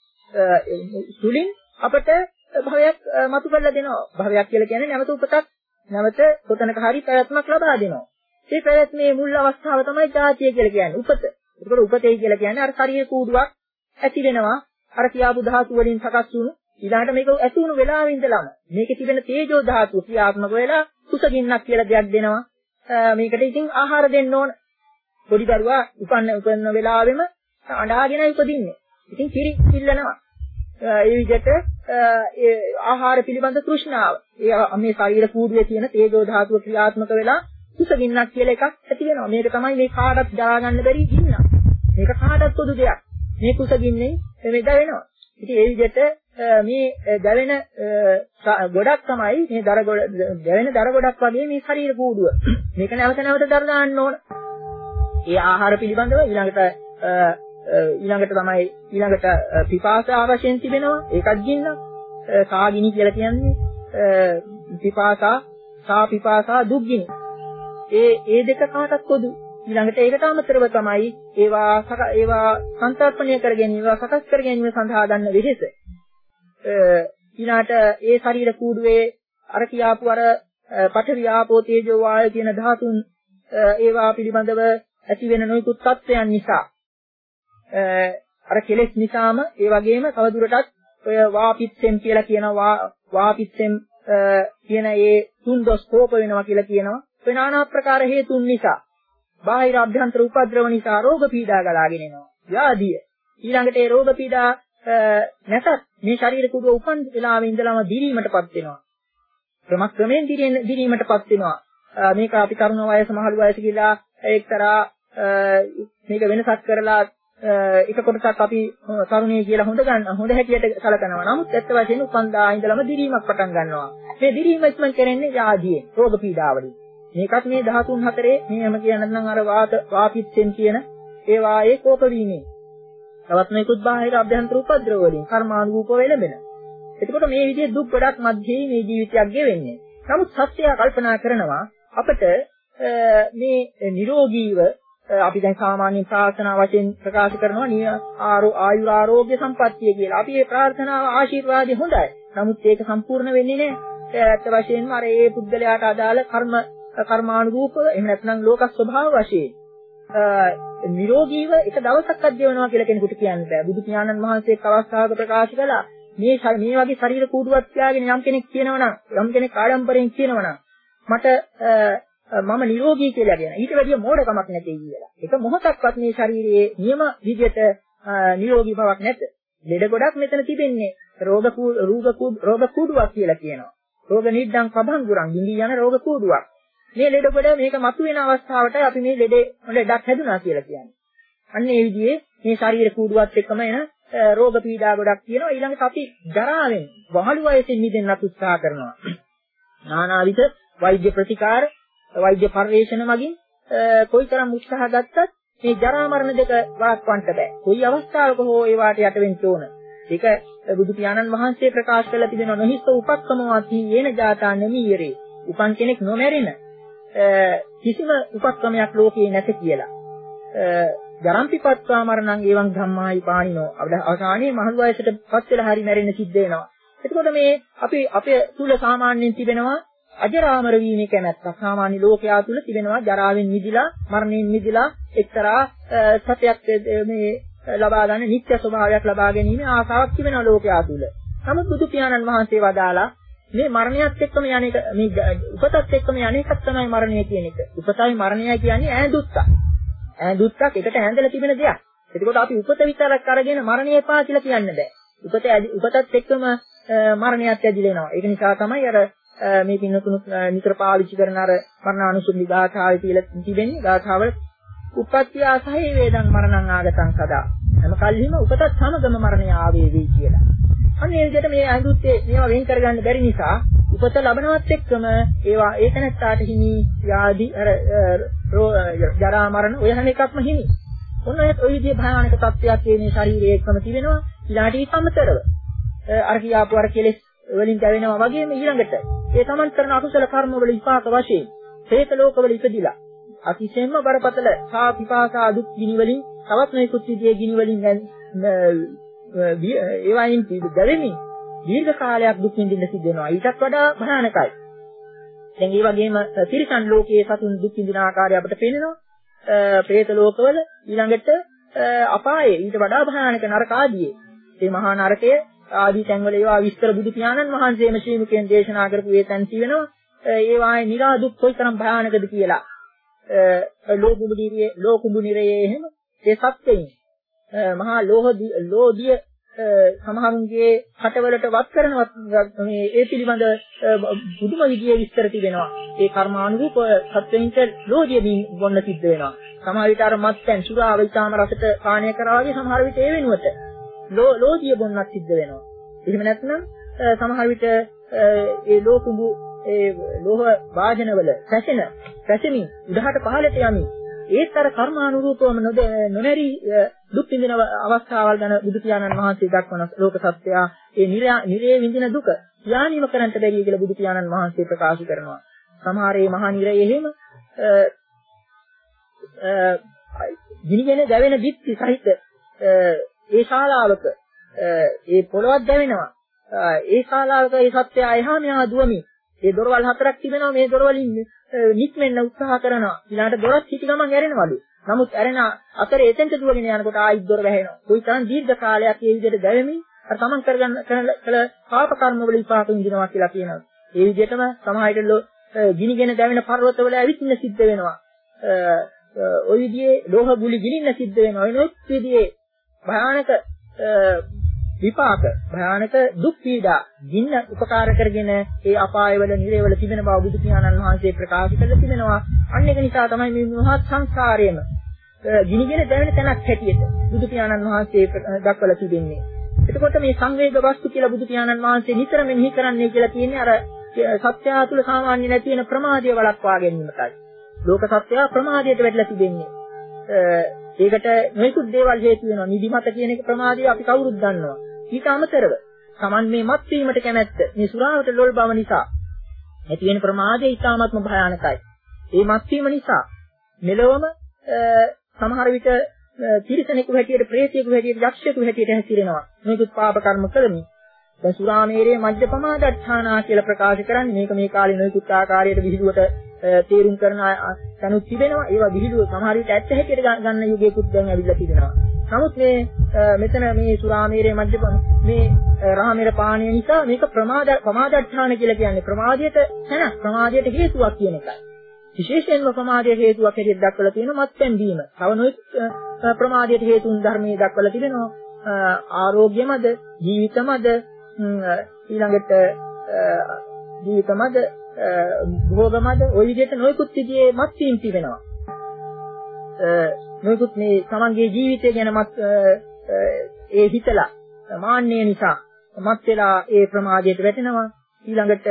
තුලින් අපට භවයක් මතු කරලා දෙනවා. භවයක් කියලා කියන්නේ නැවත උපතක් නැවත කොතනක හරි පැවැත්මක් ලබා දෙනවා. මේ පැවැත්මේ මුල් අවස්ථාව තමයි ජාතිය කියලා කියන්නේ උපත. ඒකට උපතේ කියලා කියන්නේ අර ශරීර කූඩුවක් ඇති වෙනවා. අර කියාපු ධාතු වලින් සකස් වුණු ඊළඟට මේක ඇති වුණු වෙලාවෙ ඉඳලම මේකේ තිබෙන තේජෝ ධාතුව ක්‍රියාත්මක වෙලා කුසගින්නක් කියලා දෙයක් දෙනවා. මේකට ඉතින් ආහාර දෙන්න ඕන. පොඩි දරුවා උපන්න උපන්න වෙලාවෙම අඬාගෙනයි උපදින්නේ. ඉතින් කිරි පිල්ලනවා. ඒ විදිහට ඒ ආහාර පිළිබඳ තෘෂ්ණාව. ඒ මේ ශරීර කූඩුවේ තියෙන තේජෝ ධාතුව ක්‍රියාත්මක වෙලා කුසගින්නක් කියලා එකක් ඇති වෙනවා. මේක තමයි මේ කාටත් දරා ගන්න බැරි ගින්න. මේක කාටත් පොදු දෙයක්. මේ කුසගින්නේ මේ දැවෙනවා. ඉතින් ඒ විදිහට මේ දැවෙන ගොඩක් තමයි මේ දර ගොඩ දැවෙන දර ගොඩක් වගේ මේ ශරීර කූඩුව. මේක නැවත නැවත දර දාන්න ඕන. ඒ ආහාර පිළිබඳව ඊළඟට ඊළඟට තමයි ඊළඟට පිපාසා වශයෙන් තිබෙනවා. ඒකත් ගින්න. සාගිනි කියලා කියන්නේ පිපාසා සා පිපාසා දුක්ගිනි. ඒ ඒ දෙක කාටත් පොදු. ඊළඟට ඒකට අමතරව තමයි ඒවා ඒවා සංතරපණය කර ගැනීම, ඒවා සකස් කර ගැනීම සඳහා ගන්න වෙහෙස. ඊළාට ඒ ශරීර කූඩුවේ අර කියාපු අර පඨවි ආපෝ තේජෝ වායෝ කියන ධාතුන් ඒවා පිළිබඳව ඇති වෙන නොයෙකුත් තත්ත්වයන් නිසා අර කෙලෙස් නිසාම ඒ වගේම තවදුරටත් ඔය වාපිත්සෙම් කියලා කියන වාපිත්සෙම් කියන ඒ තුන් දොස් කෝප වෙනවා කියලා කියනවා. වෙන নানা ප්‍රකාර හේතුන් නිසා බාහිර අභ්‍යන්තර උපද්‍රව නිසා රෝග පීඩා ගලාගෙන එනවා. ව්‍යාධිය. ඊළඟට ඒ රෝග පීඩා නැතත් මේ ශරීර කුඩුව උපන් වෙලාවෙ ඉඳලම දිරීමටපත් වෙනවා. ක්‍රමක්‍රමයෙන් දිරීමටපත් වෙනවා. මේක අපි තරුණ වයස මහලු වයස කියලා එක්තරා මේක වෙනසක් කරලා එක කොටසක් අපි තරුණිය කියලා හොඳ ගන්න හොඳ හැටියට සලකනවා. නමුත් ඇත්ත වශයෙන්ම උපන්දා ඉඳලම දිරීමක් පටන් ගන්නවා. මේ දිරීම ඉක්මන් කරන්නේ ව්‍යාධියෙන්, රෝග පීඩාවලින්. මේකත් මේ ධාතුන් හතරේ මේම කියන නැත්නම් අර වාත වාපිත්සෙන් කියන ඒ වායේ කෝප වීමෙන් තවත් මේකුත් බාහිර අභ්‍යන්තර උපද්‍රව වලින් කර්මානුරූප වෙලබෙන. එතකොට මේ විදිහේ දුක් ගොඩක් මැදේ මේ ජීවිතයක් ගෙවෙන්නේ. නමුත් සත්‍යය කල්පනා කරනවා අපිට මේ නිරෝගීව අපි දැන් සාමාන්‍ය ප්‍රාර්ථනා වශයෙන් ප්‍රකාශ කරනවා ආයුර ආරෝග්‍ය සම්පත්තිය කියලා. අපි මේ ප්‍රාර්ථනාව ආශිර්වාදي හොඳයි. නමුත් ඒක සම්පූර්ණ වෙන්නේ නැහැ. ඇත්ත වශයෙන්ම අර ඒ පුද්ගලයාට අදාළ කර්ම කර්මානුරූපව එහෙම නැත්නම් ලෝක ස්වභාව වශයෙන් නිරෝගීව එක දවසක්වත් ගෙවනවා කියලා කෙනෙකුට කියන්න බෑ. බුදු පියාණන් වහන්සේ එක් අවස්ථාවක ප්‍රකාශ කළා මේ මේ වගේ ශරීර කූඩුවක් තියාගෙන යම් කෙනෙක් කියනවනම් යම් කෙනෙක් ආඩම්බරෙන් කියනවනම් මට මම නිරෝගී කියලා කියන. ඊට වැඩිය මෝඩකමක් නැtei කියලා. ඒක මොහොතක්වත් මේ ශරීරයේ නියම විදිහට නිරෝගී බවක් නැත. ලෙඩ ගොඩක් මෙතන තිබෙන්නේ රෝග රෝග රෝග කූඩුවක් කියලා කියනවා. රෝග නිද්දන් කබංගුරන් ගිනි යන රෝග කූඩුවක්. මේ ලෙඩ ගොඩ මේක මතුවෙන අවස්ථාවට අපි මේ ලෙඩේ ලෙඩක් හැදුනා කියලා කියන්නේ. අන්න ඒ විදිහේ මේ ශරීර කූඩුවත් එක්කම එන රෝග පීඩා ගොඩක් තියෙනවා. ඊළඟට අපි ජරාවෙන් වහළු වයසින් මිදෙන්නත් උත්සාහ කරනවා. නානාවිද වෛද්‍ය ප්‍රතිකාර, වෛද්‍ය පර්යේෂණ මගින් කොයිතරම් උත්සාහ ගත්තත් මේ ජරා මරණ දෙක වළක්වන්න බෑ. කොයි අවස්ථාවක හෝ ඒවාට යට වෙන්න ඕන. ඒක බුදු පියාණන් වහන්සේ ප්‍රකාශ කළ තිබෙනවා නොහිස්ස උපක්‍රමවාදී යේන ජාතා නෙමීරේ. උපන් කෙනෙක් නොමැරෙන කිසිම උපක්‍රමයක් ලෝකේ නැත කියලා. ජරම්පිපත්වා මරණං එවං ධම්මායි පාණිනෝ. අවසානයේ මහලු වයසට පත් වෙලා හරි මැරෙන්න සිද්ධ වෙනවා. එතකොට මේ අපි අපේ තුල සාමාන්‍යයෙන් තිබෙනවා අජරාමර වීමේ කැමැත්ත. සාමාන්‍ය ලෝකයා තුල තිබෙනවා ජරාවෙන් මිදිලා, මරණයෙන් මිදිලා එක්තරා සත්‍යයක් මේ ලබා ගන්න නිත්‍ය ස්වභාවයක් ලබා ගැනීම ආසාවක් තිබෙනවා ලෝකයා තුල. නමුත් බුදු පියාණන් වහන්සේ වදාලා මේ මරණයත් එක්කම යන එක මේ උපතත් එක්කම යන එකක් තමයි මරණය කියන එක. උපතයි මරණයයි කියන්නේ ඈඳුත්ත. ඈඳුත්තක් එකට ඇඳලා තිබෙන දෙයක්. එතකොට අපි උපත විතරක් අරගෙන මරණය එපා කියලා කියන්න බෑ. උපත උපතත් එක්කම මරණයත් ඇදිලා එනවා. ඒක නිසා තමයි අර මේ පින්නතුණු නිතර පාවිච්චි කරන අර මරණානුසුද්ධි ගාථාවේ කියලා තිබෙන්නේ. ගාථාවල උපත්ති ආසහේ වේදං මරණං ආගතං සදා. හැම කල්හිම උපතත් සමගම මරණය ආවේවි කියලා. අන්න ඒ විදිහට මේ අඳුත්තේ මේවා වෙන් කරගන්න බැරි නිසා උපත ලබනවත් එක්කම ඒවා ඒක නැත්තාට හිමි ව්‍යාධි අර ජරා මරණ ඔය හැම එකක්ම හිමි. ඔන්න ඔය විදිහේ භයානක තත්ත්වයක් මේ ශරීරයේ එක්කම තිබෙනවා. ඊළාට ඊට අමතරව අර කියාපු අර කෙලෙස් වලින් දැවෙනවා වගේම ඊළඟට ඒ තමන් කරන අකුසල කර්ම වල විපාක වශයෙන් හේත ලෝකවල ඉපදිලා අතිශයින්ම බරපතල සා පිපාසා දුක් ගිනි වලින් තවත් නොයෙකුත් විදිහේ ගිනි වලින් ඒ වයින් දැවෙමින් දීර්ඝ කාලයක් දුක් විඳින්න සිද්ධ වෙනවා. ඊටත් වඩා භයානකයි. දැන් ඒ වගේම තිරිසන් ලෝකයේ සතුන් දුක් විඳින ආකාරය අපිට පේනවා. പ്രേත ලෝකවල ඊළඟට අපායේ ඊට වඩා භයානක නරක ආදී. මේ මහා නරකයේ ආදී තැන්වල ඒවා විස්තර බුදු පියාණන් වහන්සේම ශ්‍රීමුකෙන් දේශනා කරපු ඒ තැන් තියෙනවා. ඒ වායේ නිරා දුක් කොයිතරම් භයානකද කියලා. ලෝකුඹු නිරයේ ලෝකුඹු නිරයේ එහෙම ඒ සත්‍යයෙන් මහා ලෝහ ලෝධිය සමහරුන්ගේ කටවලට වත් කරනවත් මේ ඒ පිළිබඳ බුදුම විදියේ විස්තර තිබෙනවා. ඒ කර්මානුරූප සත්‍යයෙන්ට ලෝධිය බොන්න සිද්ධ වෙනවා. සමහර විට අර මත්යන් සුරාව ඉතාම රසට පානය කරා වගේ සමහර විට ඒ වෙනුවට ලෝධිය බොන්නත් සිද්ධ වෙනවා. එහෙම නැත්නම් සමහර විට ඒ ලෝකුඹු ඒ ලෝහ වාදනවල පැසෙන පැසෙමින් උඩහට පහළට යමින් ඒත් අර කර්මානුරූපවම නොමැරි දුක් විඳින අවස්ථාවල් ගැන බුදු පියාණන් වහන්සේ දක්වන ලෝක සත්‍යය ඒ නිරේ විඳින දුක යානීම කරන්නට බැරි කියලා බුදු පියාණන් වහන්සේ ප්‍රකාශ කරනවා. සමහර මේ මහා නිරයේ එහෙම ගිනිගෙන දැවෙන දික්ටි සහිත ඒ ශාලාවක ඒ පොළවක් දැවෙනවා. ඒ ශාලාවක ඒ සත්‍යය එහා මෙහා දුවමින් ඒ දොරවල් හතරක් තිබෙනවා. මේ දොරවලින් නික්මෙන්න උත්සාහ කරනවා. ඊළාට දොරත් හිටි ගමන් ඇරෙනවලු. නමුත් ඇරෙන අතරේ එතෙන්ට දුවගෙන යනකොට ආයිත් දොර වැහෙනවා. කොයිතරම් දීර්ඝ කාලයක් මේ විදිහට දැවෙමින් අර තමන් කරගන්න කළ පාප කර්ම වල විපාක විඳිනවා කියලා කියනවා. ඒ විදිහටම සමහර විට ගිනිගෙන දැවෙන පර්වතවල ඇවිත්ින්න සිද්ධ වෙනවා. ඔය විදිහේ ලෝහ ගුලි ගිනින්න සිද්ධ වෙනවා. එනොත් විදිහේ භයානක විපාක භයානක දුක් පීඩා ගින්න උපකාර කරගෙන ඒ අපායවල නිරේවල තිබෙන බව බුදු පියාණන් වහන්සේ ප්‍රකාශ කළා තිබෙනවා. අන්න ඒක නිසා තමයි මේ මහත් සංසාරයේම ගිනිගෙන දැවෙන තැනක් හැටියට බුදු පියාණන් වහන්සේ දක්වලා තිබෙන්නේ. එතකොට මේ සංවේග වස්තු කියලා බුදු පියාණන් වහන්සේ නිතරම මෙහි කරන්නේ කියලා කියන්නේ අර සත්‍යය තුළ සාමාන්‍ය නැති වෙන ප්‍රමාදය වළක්වා ගැනීමටයි. ලෝක සත්‍යය ප්‍රමාදයට වැටලා තිබෙන්නේ. ඒකට නොයෙකුත් දේවල් හේතු වෙනවා. නිදිමත කියන එක ප්‍රමාදය අපි කවුරුත් දන්නවා. ඊට අමතරව Taman මේ මත් වීමට කැමැත්ත මේ සුරාවට ලොල් බව නිසා ඇති වෙන ප්‍රමාදය ඉතාමත්ම භයානකයි. ඒ මත් වීම නිසා මෙලොවම සමහර විට තිරිසනෙකු හැටියට, ප්‍රේතයෙකු හැටියට, යක්ෂයෙකු හැටියට හැසිරෙනවා. මේකුත් පාප කර්ම කරමින්. දැන් සුරාමේරයේ මජ්ජ පමාදට්ඨානා කියලා ප්‍රකාශ කරන්නේ මේක මේ කාලේ නොයෙකුත් ආකාරයට විහිළුවට තේරුම් කරන තනුත් තිබෙනවා. ඒවා විහිළුව සමහර විට ඇත්ත හැටියට ගන්න යුගයකුත් දැන් ඇවිල්ලා තිබෙනවා. නමුත් මේ මෙතන මේ සුරාමේරයේ මජ්ජ මේ රාමේර පානීය නිසා මේක ප්‍රමාද පමාදට්ඨාන කියලා කියන්නේ ප්‍රමාදයට තන ප්‍රමාදයට හේතුවක් කියන එකයි. විශේෂයෙන්ම ප්‍රමාදයේ හේතුවක් හැටියට දක්වලා තියෙනවා මත්පැන් දීම. තව නොයෙක් ප්‍රමාදයට හේතුන් ධර්මයේ දක්වලා තිබෙනවා. ආරෝග්‍යමද, ජීවිතමද, ඊළඟට ජීවිතමද, භෝගමද, ওই විදිහට නොයෙකුත් විදිහේ මත්වීම් තිබෙනවා. නොයෙකුත් මේ තමන්ගේ ජීවිතය ගැන මත් ඒ හිතලා මාන්නය නිසා මත් වෙලා ඒ ප්‍රමාදයට වැටෙනවා. ඊළඟට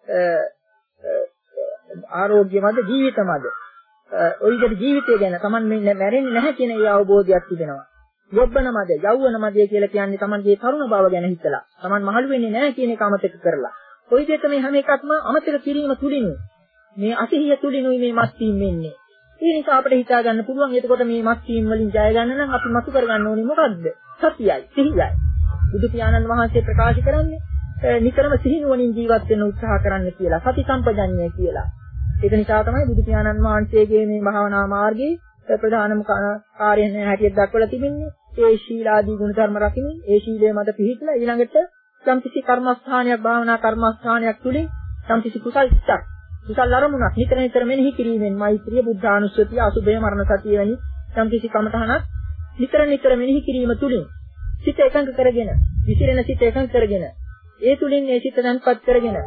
ආරෝග්‍යමද ජීවිතමද ඔය විදිහට ජීවිතය ගැන Taman මේ මැරෙන්නේ නැහැ කියන ඒ අවබෝධයක් තිබෙනවා. යොබ්බනමද යෞවනමද කියලා කියන්නේ Tamanගේ තරුණ බව ගැන හිතලා. Taman මහලු වෙන්නේ නැහැ කියන එක අමතක කරලා. ඔය විදිහට මේ හැම එකක්ම අමතක කිරීම තුලින් මේ අසහිය තුලිනුයි මේ මත් වීම වෙන්නේ. ඒ නිසා අපිට හිතා ගන්න පුළුවන් එතකොට මේ මත් වීම වලින් ජය ගන්න නම් අපි මතු කර ගන්න ඕනේ මොකද්ද? සතියයි, සිහියයි. බුදු පියාණන් වහන්සේ ප්‍රකාශ කරන්නේ නිතරම සිහිනුවණින් ජීවත් වෙන්න උත්සාහ කරන්න කියලා. සති සම්පජඤ්ඤය කියලා. ඒක නිසා තමයි බුදු පියාණන් වහන්සේගේ මේ භාවනා මාර්ගයේ ප්‍රධානම කාර්යය හැටියට දක්වලා තිබෙන්නේ. ඒ ශීලාදී ගුණ ධර්ම රකිමින් ඒ ශීලයේ මත පිහිටලා ඊළඟට සම්පිසි කර්මස්ථානයක් භාවනා කර්මස්ථානයක් තුලින් සම්පිසි කුසල් සිතක් කුසල් අරමුණක් නිතර නිතර මෙනෙහි කිරීමෙන් මෛත්‍රිය බුද්ධානුස්සතිය අසුභය මරණ සතිය වැනි සම්පිසි කමඨහනක් නිතර නිතර මෙනෙහි කිරීම තුලින් සිත එකඟ කරගෙන විසිරෙන සිත එකඟ කරගෙන ඒ තුලින් ඒ සිත දැන්පත් කරගෙන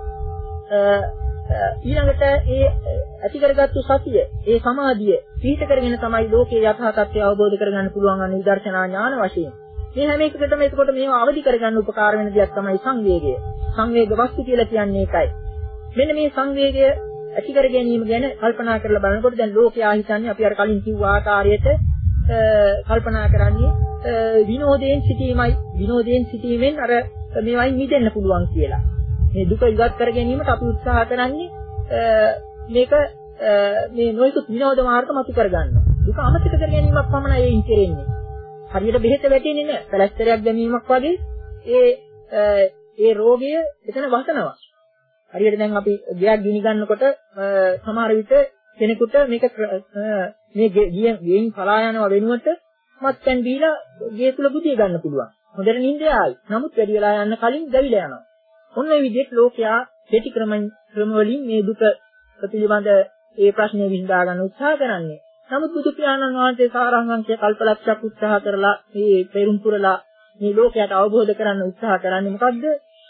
ඊළඟට ඒ ඇති කරගත්තු සතිය ඒ සමාධිය පිහිට කරගෙන තමයි ලෝකේ යථා තත්ත්වය අවබෝධ කරගන්න පුළුවන් අන්න විදර්ශනා ඥාන වශයෙන්. මේ හැම එකකටම එතකොට මේවා අවදි කරගන්න උපකාර වෙන දෙයක් තමයි සංවේගය. සංවේග වස්තු කියලා කියන්නේ ඒකයි. මෙන්න මේ සංවේගය ඇති කර ගැනීම ගැන කල්පනා කරලා බලනකොට දැන් ලෝකයා හිතන්නේ අපි අර කලින් කිව්ව ආකාරයට කල්පනා කරන්නේ විනෝදයෙන් සිටීමයි විනෝදයෙන් සිටීමෙන් අර මේවයින් මිදෙන්න පුළුවන් කියලා. මේ දුක ඉවත් කර ගැනීමට අපි උත්සාහ කරන්නේ මේක මේ නොයෙකුත් විනෝද මාර්ග මතු කර ගන්නවා. දුක අමතක කර ගැනීමක් පමණයි ඒයින් කෙරෙන්නේ. හරියට බෙහෙත වැටෙන්නේ නැහැ. පැලස්තරයක් දැමීමක් වගේ ඒ ඒ රෝගය එතන වසනවා. හරියට දැන් අපි ගයක් ගිනි ගන්නකොට සමහර විට කෙනෙකුට මේක මේ ගෙයින් පලා යනවා වෙනුවට මත්පැන් බීලා ගේ තුල බුදිය ගන්න පුළුවන්. හොඳට නිින්ද ආයි. නමුත් වැඩි වෙලා යන්න කලින් දැවිලා යනවා. ඔන්න ඒ විදිහට ලෝකයා දෙටි ක්‍රම ක්‍රම වලින් මේ දුක පිළිබඳ ඒ ප්‍රශ්නේ විසඳා ගන්න උත්සාහ කරන්නේ. නමුත් බුදු පියාණන් වහන්සේ සාරාංශය කල්පලක්ෂයක් උත්සාහ කරලා මේ පෙරුම් පුරලා මේ ලෝකයට අවබෝධ කරන්න උත්සාහ කරන්නේ මොකද්ද?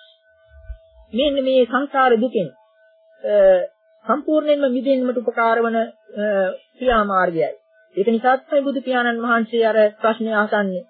මෙන්න මේ සංසාර දුකෙන් සම්පූර්ණයෙන්ම මිදෙන්නට උපකාර වන ක්‍රියාමාර්ගයයි. ඒක නිසා තමයි බුදු පියාණන් වහන්සේ අර ප්‍රශ්නේ අහන්නේ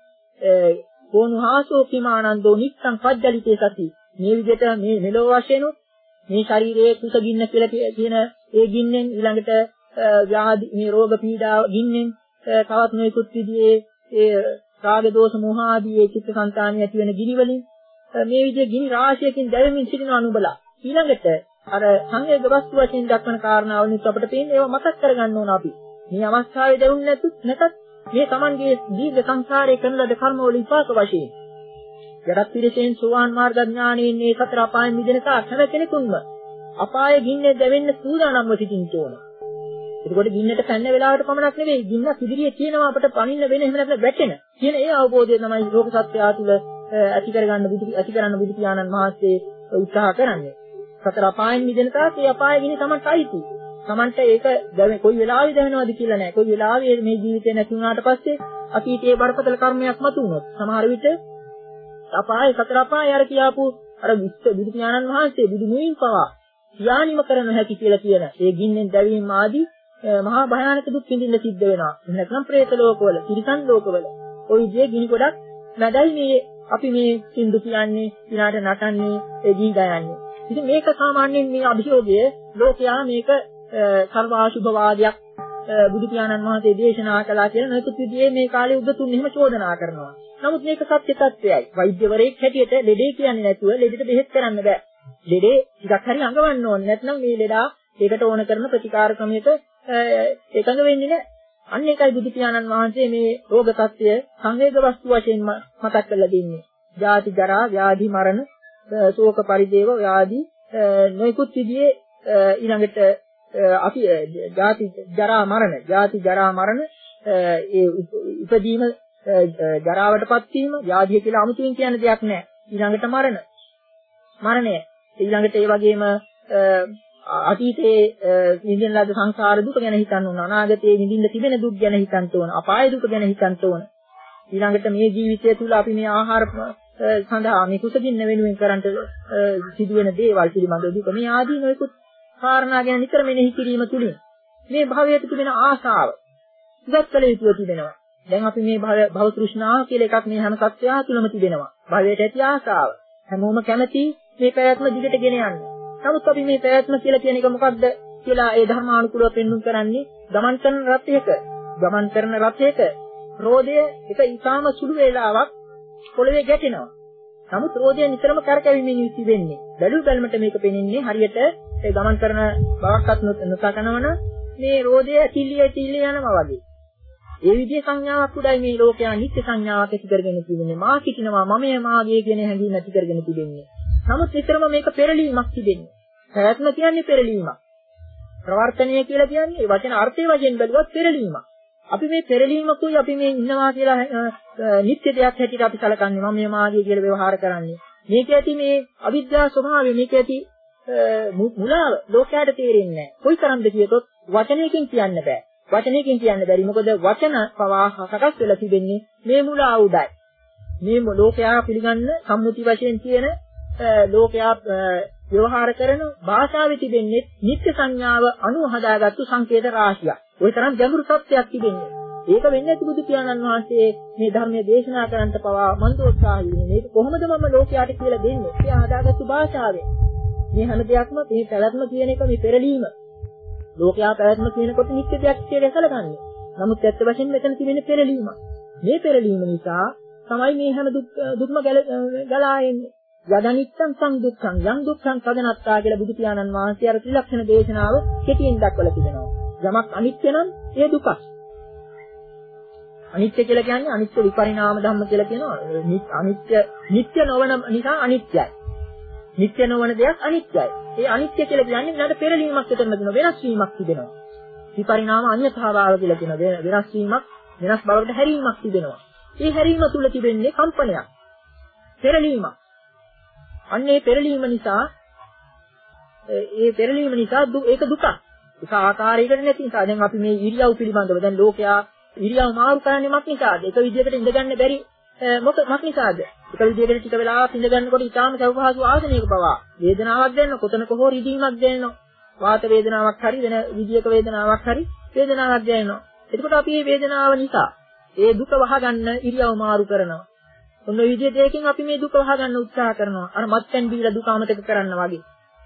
"කෝනුහාසෝ කිමානන්දෝ නිත්තං පජ්ජලිතේ සති" මේ විදිහට මේ මෙලෝ වශයෙන් මේ ශරීරයේ කුසගින්න කියලා කියන ඒ ගින්නෙන් ඊළඟට ව්‍යාධි මේ රෝග පීඩා ගින්නෙන් තවත් නොයෙකුත් විදිහේ ඒ රාග දෝෂ මොහ ආදී ඒ චිත්තසංතානිය ඇති වෙන ගිනි වලින් මේ විදිහේ ගිනි රාශියකින් දැවෙමින් සිටින අනුබලා ඊළඟට අර සංවේග වස්තු වශයෙන් දක්වන කාරණාවලින් අපිට පේන්නේ ඒවා මතක් කරගන්න ඕන අපි. මේ අවස්ථාවේ දැනුන්නේ නැතුත් නැතත් මේ Tamanගේ දීර්ඝ සංසාරයේ කරන ලද කර්ම වල විපාක වශයෙන් යටත් පිළිසෙන් සෝවාන් මාර්ග ඥානයෙන් මේ සතර අපායන් මිදෙන තාක් හැම කෙනෙකුන්ම අපාය ගින්නේ දැවෙන්න සූදානම්ව සිටින්න ඕන. ඒකෝට ගින්නට පැන්න වෙලාවට පමණක් නෙවෙයි ගින්න ඉදිරියේ තියෙනවා අපිට පනින්න වෙන එහෙම නැත්නම් වැටෙන කියන ඒ අවබෝධය තමයි ලෝක සත්‍යය තුළ ඇති කරගන්න බුදු ඇති කරන්න බුදු පියාණන් වහන්සේ උත්සාහ කරන්නේ. සතර අපායන් මිදෙන තාක් ඒ අපාය ගිනි තමන්ට අයිති. තමන්ට ඒක කොයි වෙලාවෙ දැවෙනවද කියලා නෑ. කොයි වෙලාවෙ මේ ජීවිතේ නැති වුණාට පස්සේ අතීතයේ බරපතල කර්මයක් මතු වුණොත් සමහර විට අපාය සතර අපාය අර කියාපු අර බුදු පියාණන් වහන්සේ බුදු මුවින් පවා යානිම කරන හැටි කියලා කියන ඒ ගින්නෙන් දැවීම ආදී මහා භයානක දුක් විඳින්න සිද්ධ වෙනවා. නැත්නම් പ്രേත ලෝකවල, තිරිසන් ලෝකවල ওই විදිහේ ගිනි ගොඩක් නැදයි මේ අපි මේ සින්දු කියන්නේ, විනාට නටන්නේ, ඒ ගී ගයන්නේ. ඉතින් මේක සාමාන්‍යයෙන් මේ අභියෝගය ලෝකයා මේක සර්වාශුභවාදයක් බුදු පියාණන් වහන්සේ දේශනා කළා කියලා නොයෙකුත් විදිහේ මේ කාලේ උගතුන් එහෙම චෝදනා කරනවා. නමුත් මේක සත්‍ය තත්ත්වයයි. වෛද්‍යවරයෙක් හැටියට ලෙඩේ කියන්නේ නැතුව ලෙඩට බෙහෙත් කරන්න බෑ. ලෙඩේ ටිකක් හරි අඟවන්න ඕනේ. නැත්නම් මේ ලෙඩා ඒකට ඕන කරන ප්‍රතිකාර ක්‍රමයක එකඟ වෙන්නේ නැහැ. අන්න ඒකයි බුදු පියාණන් වහන්සේ මේ රෝග තත්ත්වය සංවේග වස්තු වශයෙන් මතක් කරලා දෙන්නේ. ජාති ජරා ව්‍යාධි මරණ ශෝක පරිදේව ව්‍යාධි නොයෙකුත් විදිහේ ඊළඟට අපි ජාති ජරා මරණ ජාති ජරා මරණ ඒ උපදීම ජරාවටපත් වීම ව්‍යාධිය කියලා අමුතුවෙන් කියන දෙයක් නැහැ. ඊළඟට මරණ මරණය ඊළඟට ඒ වගේම අතීතයේ විඳින ලද සංසාර දුක ගැන හිතන්න ඕන. අනාගතයේ විඳින්න තිබෙන දුක් ගැන හිතන්න ඕන. අපාය දුක ගැන හිතන්න ඕන. ඊළඟට මේ ජීවිතය තුළ අපි මේ ආහාර සඳහා මේ කුසගින්න වෙනුවෙන් කරන්ට සිදුවෙන දේවල් පිළිබඳව දුක මේ ආදී නොයෙකුත් කාරණා ගැන නිතර මෙනෙහි කිරීම තුළින් මේ භවයට තිබෙන ආශාව ඉවත් කළ යුතුව තිබෙනවා. දැන් අපි මේ භව තෘෂ්ණාව කියලා එකක් මේ හැම සත්‍යය තුළම තිබෙනවා. භවයට ඇති ආසාව. හැමෝම කැමති මේ පැවැත්ම දිගට ගෙන යන්න. නමුත් අපි මේ පැවැත්ම කියලා කියන එක මොකක්ද කියලා ඒ ධර්මානුකූලව පෙන්වුම් කරන්නේ ගමන් කරන රථයක. ගමන් කරන රථයක රෝදය එක ඊටාම සුළු වේලාවක් පොළවේ ගැටෙනවා. නමුත් රෝදය නිතරම කරකැවීමෙන් යුක්ති වෙන්නේ. බැලු බැලමට මේක පෙනෙන්නේ හරියට ඒ ගමන් කරන බවක්වත් නොසකනවන මේ රෝදය ඇතිලිය ඇතිලිය යනවා වගේ. ඒ විදිහේ සංඥාවක් උඩයි මේ ලෝකයා නිත්‍ය සංඥාවක් ඇති කරගෙන තිබෙන්නේ. මා සිටිනවා මමයේ මාගේ කියන හැඟීම ඇති කරගෙන තිබෙන්නේ. නමුත් විතරම මේක පෙරලීමක් තිබෙන්නේ. ප්‍රයත්න කියන්නේ පෙරලීමක්. ප්‍රවර්තනය කියලා කියන්නේ වචන අර්ථයේ වශයෙන් බැලුවත් පෙරලීමක්. අපි මේ පෙරලීමකුයි අපි මේ ඉන්නවා කියලා නිත්‍ය දෙයක් හැටියට අපි සැලකන්නේ. මම මේ මාගේ කියලා ව්‍යවහාර කරන්නේ. මේක ඇති මේ අවිද්‍යා ස්වභාවය මේක ඇති මුලාව ලෝකයට තේරෙන්නේ නැහැ. කොයිතරම්ද කියතොත් වචනයකින් කියන්න බෑ. වචනයකින් කියන්න බැරි. මොකද වචන පවා සකස් වෙලා තිබෙන්නේ මේ මුලා උඩයි. මේ ලෝකයා පිළිගන්න සම්මුති වශයෙන් කියන ලෝකයා ව්‍යවහාර කරන භාෂාවේ තිබෙන්නේ නිත්‍ය සංඥාව අනුව හදාගත්තු සංකේත රාශියක්. ওই තරම් ගැඹුරු තත්ත්වයක් තිබෙන්නේ. ඒක වෙන්නේ නැති බුදු පියාණන් වහන්සේ මේ ධර්මයේ දේශනා කරන්නට පවා මන්දෝත්සාහී වෙන්නේ. මේක කොහොමද මම ලෝකයට කියලා දෙන්නේ? එයා හදාගත්තු භාෂාවෙන්. මේ හැම දෙයක්ම මේ පැවැත්ම කියන එක මේ පෙරලීම. ලෝකයා පැවැත්ම කියනකොට නිත්‍ය දෙයක් කියලා සැලකන්නේ. නමුත් ඇත්ත වශයෙන්ම මෙතන තිබෙන්නේ පෙරලීම. මේ පෙරලීම නිසා තමයි මේ හැම දුක්ම ගලා එන්නේ. යදනිත්තං සංදුක්ඛං යං දුක්ඛං තදනත්තා කියලා බුදු පියාණන් වහන්සේ අර ත්‍රිලක්ෂණ දේශනාව කෙටියෙන් දක්වලා තිබෙනවා. යමක් අනිත්‍ය නම් ඒ දුකක්. අනිත්‍ය කියලා කියන්නේ අනිත්‍ය විපරිණාම ධම්ම කියලා කියනවා. අනිත්‍ය නිට්ටය නොවන නිසා අනිත්‍යයි. නිට්ටය නොවන දෙයක් අනිත්‍යයි. ඒ අනිත්‍ය කියලා කියන්නේ ඊට පෙරලීමක් එතන දෙන වෙනස් වීමක් තිබෙනවා. විපරිණාම අඤ්ඤතාවාව කියලා කියන වෙනස් වීමක් වෙනස් බවකට හැරීමක් තිබෙනවා. ඒ හැරීම තුල තිබෙන්නේ කම්පනයක්. පෙරලීමක්. අන්නේ පෙරලීම නිසා ඒ පෙරලීම නිසා ඒක දුකක්. ඒක ආකාරයකට නැති නිසා දැන් අපි මේ ඉරියව් පිළිබඳව දැන් ලෝකයා ඉරියව් මාරු කරන්නේ මක් නිසාද? එක විදිහකට ඉඳගන්න බැරි මොක මක් නිසාද? එක විදිහකට ටික වෙලාවක් ඉඳගන්නකොට ඊටාම සවපහසු ආසනයක පවා වේදනාවක් දැනෙනවා, කොතනක හෝ රිදීමක් දැනෙනවා. වාත වේදනාවක් හරි වෙන විදියක වේදනාවක් හරි වේදනාවක් දැනෙනවා. එතකොට අපි මේ වේදනාව නිසා ඒ දුක වහගන්න ඉරියව් මාරු කරනවා. ඔන්න ඔය විදිහට දෙයකින් අපි මේ දුක වහගන්න උත්සාහ කරනවා. අර මත්පැන් බීලා දුක අමතක කරන්න වගේ.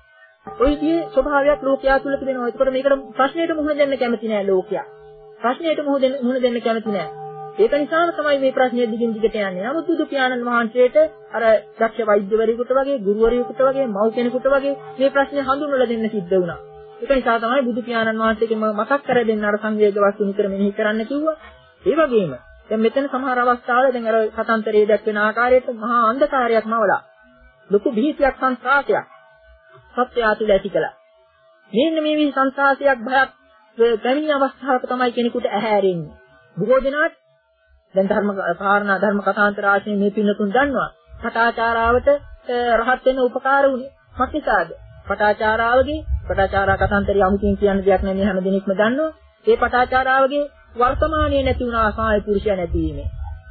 ඔය විදිහේ ස්වභාවයක් ලෝකයා තුල තිබෙනවා. ඒකට මේකට ප්‍රශ්නයට මුහුණ දෙන්න කැමති නෑ ලෝකයා. ප්‍රශ්නයට මුහුණ දෙන්න මුහුණ දෙන්න කැමති නෑ. ඒක නිසාම තමයි මේ ප්‍රශ්නේ දිගින් දිගට යන්නේ. නමුත් බුදු පියාණන් වහන්සේට අර දක්ෂ වෛද්‍යවරයෙකුට වගේ, ගුරුවරයෙකුට වගේ, මව් කෙනෙකුට වගේ මේ ප්‍රශ්නේ හඳුන්වලා දෙන්න සිද්ධ වුණා. ඒක නිසා තමයි බුදු පියාණන් වහන්සේගෙන් මතක් කර දෙන්න අර සංවේග වස්තු නිතර මෙනෙහි කරන්න කිව්වා. ඒ වගේම දැන් මෙතන සමහර අවස්ථාවල දැන් අර කතන්තරයේ දැක්වෙන ආකාරයට මහා අන්ධකාරයක් මවලා ලොකු බිහිතියක් සංසාරයක් සත්‍යය තුළ ඇති කළා. මෙන්න මේ විදිහ සංසාරයක් භයක් පැමිණි අවස්ථාවක තමයි කෙනෙකුට ඇහැරෙන්නේ. බොහෝ දෙනාට දැන් ධර්ම කාරණා ධර්ම කතාන්තර ආශ්‍රයෙන් මේ පින්නතුන් දන්නවා. පටාචාරාවට රහත් වෙන්න උපකාර වුණේ මක්නිසාද? පටාචාරාවගේ පටාචාරා කතාන්තරය අමුතින් කියන දෙයක් නෙමෙයි හැම දිනෙකම දන්නවා. ඒ පටාචාරාවගේ වර්තමානයේ නැති වුණා සාය පුරුෂය නැතිවීමෙන්.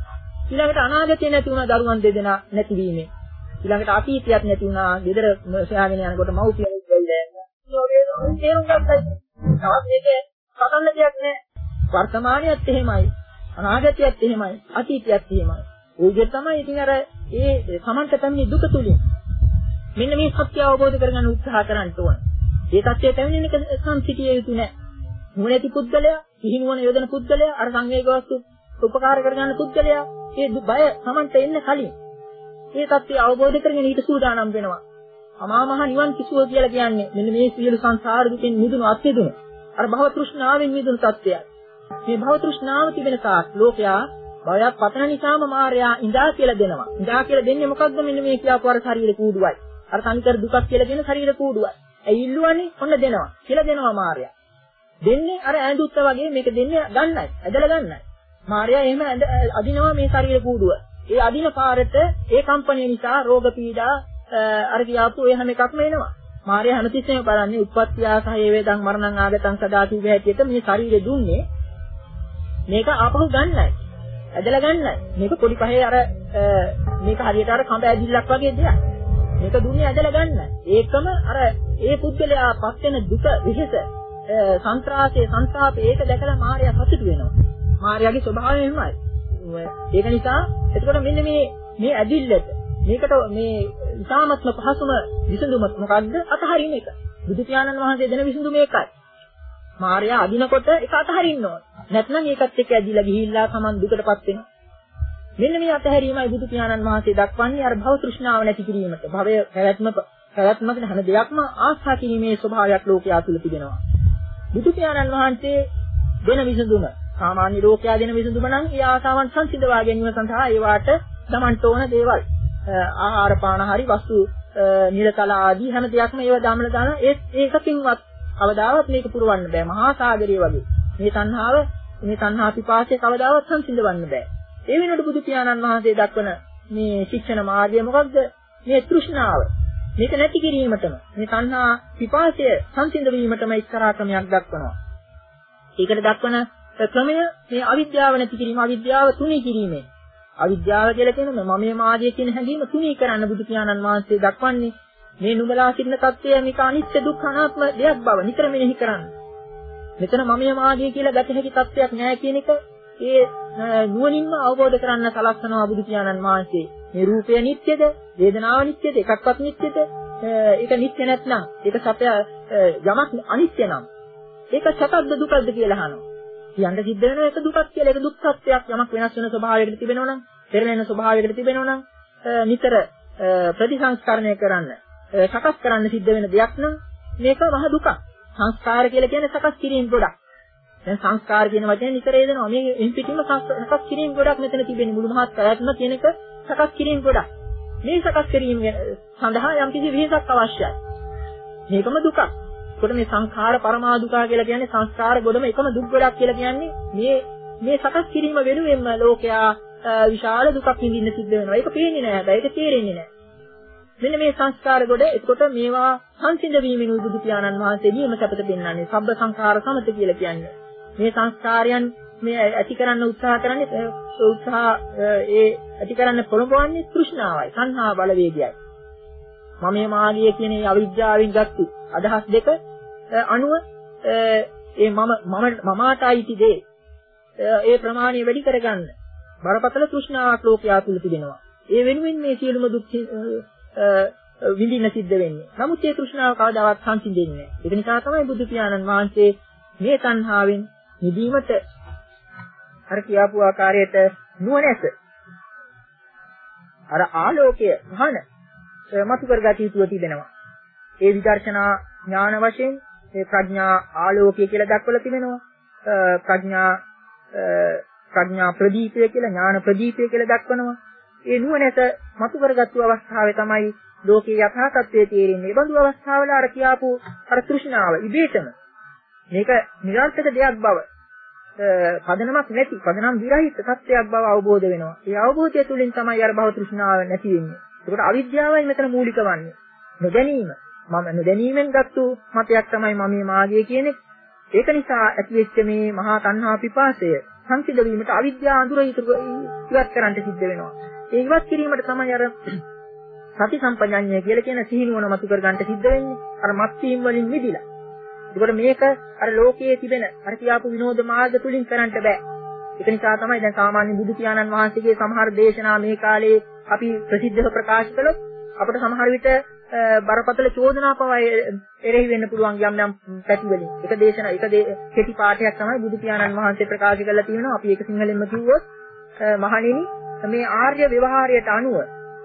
ඊළඟට අනාගතේ නැති වුණා දරුවන් දෙදෙනා නැතිවීමෙන්. ඊළඟට අතීතයක් නැති වුණා ගෙදර සොයාගෙන යනකොට මව්පියන් ඉල්ලලා යනවා. තේරුම් ගන්නයි. තවත් මේක කතන්න දෙයක් නෑ. වර්තමානියත් එහෙමයි. අනාගතයත් එහෙමයි. අතීතයත් එහෙමයි. ওই විදිහට තමයි ඉතින් අර ඒ සමන්ත පැමිණි දුක තුලින් මෙන්න මේ සත්‍ය අවබෝධ කරගන්න උත්සාහ කරන්න ඕන. ඒ තත්ත්වයට පැමිණෙන එක සංසිතිය යුතු නෑ. නුවණැති පුද්ගලයා, සිහිනුවණ යොදන පුද්ගලයා, අර සංවේග වස්තු උපකාර කරගන්න පුද්ගලයා, මේ බය සමන්ත එන්න කලින් මේ தත්ත්වය අවබෝධ කරගෙන ඊට සූදානම් වෙනවා. අමා මහ නිවන් කිසුව කියලා කියන්නේ මෙන්න මේ සියලු සංසාර දුකෙන් මිදුණු අත්‍යදුණු අර භව තෘෂ්ණාවෙන් මිදුණු தත්ත්වය. මේ භව තෘෂ්ණාව තිබෙන තාක් ලෝකයා භවයක් පතන නිසාම මායя ඉඳා කියලා දෙනවා. ඉඳා කියලා දෙන්නේ මොකද්ද? මෙන්න මේ කියපු අර ශරීර කූඩුවයි. අර තනිකර දුකක් කියලා දෙන ශරීර කූඩුවයි. ඇයි ඉල්ලුවනේ? ඔන්න දෙනවා. කියලා දෙනවා මායя. දෙන්නේ අර ඇඳුත්ත වගේ මේක දෙන්නේ ගන්නයි. ඇදලා ගන්නයි. මායя එහෙම අදිනවා මේ ශරීර කූඩුව. ඒ අදින පාරට ඒ කම්පණය නිසා රෝග පීඩා අර කියාපු ඒ හැම එකක්ම එනවා. මායя හැමතිස්සෙම බලන්නේ උප්පත්තියා සහේ වේදං මරණං ආගතං සදා කිව්ව හැටියට මේ ශරීරය දුන්නේ මේක ආපහු ගන්නයි. ඇදලා ගන්නයි. මේක පොඩි පහේ අර මේක හරියට අර කඹ ඇදිල්ලක් වගේ දෙයක්. මේක දුන්නේ ඇදලා ගන්නයි. ඒකම අර ඒ පුද්ගලයා පස් වෙන දුක විශේෂ සංත්‍රාසයේ සංతాපේ ඒක දැකලා මායя සතුටු වෙනවා. මායාවේ ස්වභාවය එහෙමයි. ඒක නිසා එතකොට මෙන්න මේ මේ ඇදිල්ලට මේකට මේ ඉතාමත්ම පහසුම විසඳුම මොකක්ද? අතහරින එක. බුදු පියාණන් වහන්සේ දෙන විසඳුම ඒකයි. මාර්යා අදිනකොට ඒක අතහරින්න ඕන. නැත්නම් ඒකත් එක්ක ඇදිලා ගිහිල්ලා Taman දුකටපත් වෙනවා. මෙන්න මේ අතහැරීමයි බුදු පියාණන් වහන්සේ දක්වන්නේ අර භව තෘෂ්ණාව නැති කිරීමට. භවය පැවැත්ම පැවැත්මක හැම දෙයක්ම ආශා කිරීමේ ස්වභාවයක් ලෝකයා තුල තිබෙනවා. බුදු පියාණන් වහන්සේ දෙන විසඳුම සාමාන්‍ය ලෝකයා දෙන විසඳුම නම් ඒ ආසාවන් සංසිඳවා ගැනීම සඳහා ඒවාට තමන්ට ඕන දේවල් ආහාර පාන හරි වස්තු නිරතල ආදී හැම දෙයක්ම ඒව දාමල දාන ඒ ඒකකින්වත් කවදාවත් මේක පුරවන්න බෑ. මහා සාගරය වගේ. මේ තණ්හාව මේ තණ්හා පිපාසය කවදාවත් සංසිඳවන්න බෑ. ඒ වෙනුවට බුදු පියාණන් වහන්සේ දක්වන මේ ශික්ෂණ මාර්ගය මොකක්ද? මේ තෘෂ්ණාව. මේක නැති කිරීමටම මේ තණ්හා පිපාසය සංසිඳ වීමටම එක්තරා ක්‍රමයක් දක්වනවා. ඒකට දක්වන ක්‍රමය මේ අවිද්‍යාව නැති කිරීම, අවිද්‍යාව තුනී කිරීමෙන්. අවිද්‍යාව කියලා කියන්නේ මමයේ මාදිය කියන හැඟීම තුනී කරන්න බුදු පියාණන් වහන්සේ දක්වන්නේ මේ නුඹලා සිටින தත්ත්වය මේක අනිත්‍ය දුක්ඛ අනාත්ම දෙයක් බව නිතර මෙනෙහි කරන්න. මෙතන මමයේ මාදිය කියලා ගත හැකි தත්ත්වයක් නැහැ කියන එක ඒ නුවණින්ම අවබෝධ කරන්න සලස්වනවා බුදු පියාණන් වහන්සේ. මේ රූපය නිට්ටයද? වේදනාව නිට්ටයද? එකක්වත් නිට්ටයද? ඒක නිට්ටය නැත්නම් ඒක සත්‍ය යමක් අනිත්‍ය නම් ඒක සතද්ද දුකද්ද කියලා අහනවා. කියන්න සිද්ධ වෙනවා ඒක දුකක් කියලා. ඒක දුක් සත්‍යයක්. යමක් වෙනස් වෙන ස්වභාවයකට තිබෙනවා නම්, පෙරලෙන ස්වභාවයකට තිබෙනවා නම් නිතර ප්‍රතිසංස්කරණය කරන්න, සකස් කරන්න සිද්ධ වෙන දෙයක් නම් මේක මහ දුකක්. සංස්කාර කියලා කියන්නේ සකස් කිරීම ගොඩක්. දැන් සංස්කාර කියන වචනේ නිතර එදෙනවා. මේ එන් පිටින්ම සකස් කිරීම ගොඩක් මෙතන තිබෙන්නේ. මුළු මහත් ප්‍රයත්න කියන එක සකස් කිරීම ගොඩක්. මේ සකස් කිරීම සඳහා යම්කිසි වෙහසක් අවශ්‍යයි. මේකම දුකක්. ඒකට මේ සංඛාර පරමා දුක කියලා කියන්නේ සංස්කාර ගොඩම එකම දුක් ගොඩක් කියලා කියන්නේ මේ මේ සකස් කිරීම වෙනුවෙන්ම ලෝකයා විශාල දුකක් විඳින්න සිද්ධ වෙනවා. ඒක පේන්නේ නැහැ. හැබැයි ඒක තේරෙන්නේ නැහැ. මෙන්න මේ සංස්කාර ගොඩ එතකොට මේවා සංසිඳ වීමෙන් බුදු පියාණන් වහන්සේ නියම සැපත පෙන්වන්නේ. සබ්බ සංඛාර සමත කියලා කියන්නේ. මේ සංස්කාරයන් මේ ඇති කරන්න උත්සාහ කරන්නේ උත්සාහ ඒ ඇති කරන්න පොළඹවන්නේ තෘෂ්ණාවයි, සංහා බලවේගයයි. මම මේ මාගිය කියන මේ අවිද්‍යාවෙන් ගත්තු අදහස් දෙක අනුව ඒ මම මම මමාට අයිති දේ ඒ ප්‍රමාණය වැඩි කරගන්න බරපතල තෘෂ්ණාවක් ලෝකයා තුල තිබෙනවා. ඒ වෙනුවෙන් මේ සියලුම දුක් විඳින්න සිද්ධ වෙන්නේ. නමුත් ඒ තෘෂ්ණාව කවදාවත් සංසිඳෙන්නේ නැහැ. ඒක නිසා තමයි බුදු පියාණන් වහන්සේ මේ තණ්හාවෙන් නිදීමට අර කියාපු ආකාරයට නුවණැස අර ආලෝකය මහන මතු කරගත යුතුව තිබෙනවා. ඒ විදර්ශනා ඥාන වශයෙන් ඒ ප්‍රඥා ආලෝකය කියලා දක්වලා තිබෙනවා. ප්‍රඥා ප්‍රඥා ප්‍රදීපය කියලා ඥාන ප්‍රදීපය කියලා දක්වනවා. ඒ නුවණැස මතු කරගත්තු අවස්ථාවේ තමයි ලෝකේ යථා තත්ත්වයේ තේරෙන්නේ. ඒ බඳු අවස්ථාවල අර කියාපු අර තෘෂ්ණාව ඉබේටම මේක නිරර්ථක දෙයක් බව පදනමක් නැති පදනම් විරහිත සත්‍යයක් බව අවබෝධ වෙනවා. ඒ අවබෝධය තුළින් තමයි අර භව තෘෂ්ණාව නැති වෙන්නේ. ඒකට අවිද්‍යාවයි මෙතන මූලික වන්නේ. නොදැනීම. මම නොදැනීමෙන් ගත්තු මතයක් තමයි මම මේ මාර්ගය කියන්නේ. ඒක නිසා ඇතිවෙච්ච මේ මහා තණ්හා පිපාසය සංසිඳ වීමට අවිද්‍යාව අඳුර ඉවත් කරන්න සිද්ධ වෙනවා. ඒ ඉවත් කිරීමට තමයි අර සති සම්පජඤ්ඤය කියලා කියන සිහිනුවන මතු කර ගන්න සිද්ධ වෙන්නේ. අර මත්වීම් වලින් මිදිලා. ඒකට මේක අර ලෝකයේ තිබෙන අර කියාපු විනෝද මාර්ග තුලින් කරන්න බෑ. ඒක නිසා තමයි දැන් සාමාන්‍ය බුදු පියාණන් වහන්සේගේ සමහර දේශනා මේ කාලේ අපි ප්‍රසිද්ධව ප්‍රකාශ කළොත් අපිට සමහර විට බරපතල චෝදනා පවා එරෙහි වෙන්න පුළුවන් යම් යම් පැති වලින්. එක දේශනා එක කෙටි පාඩයක් තමයි බුදු පියාණන් වහන්සේ ප්‍රකාශ කරලා තියෙනවා. අපි ඒක සිංහලෙන්ම කිව්වොත් මහණෙනි මේ ආර්ය ව්‍යවහාරයට අනුව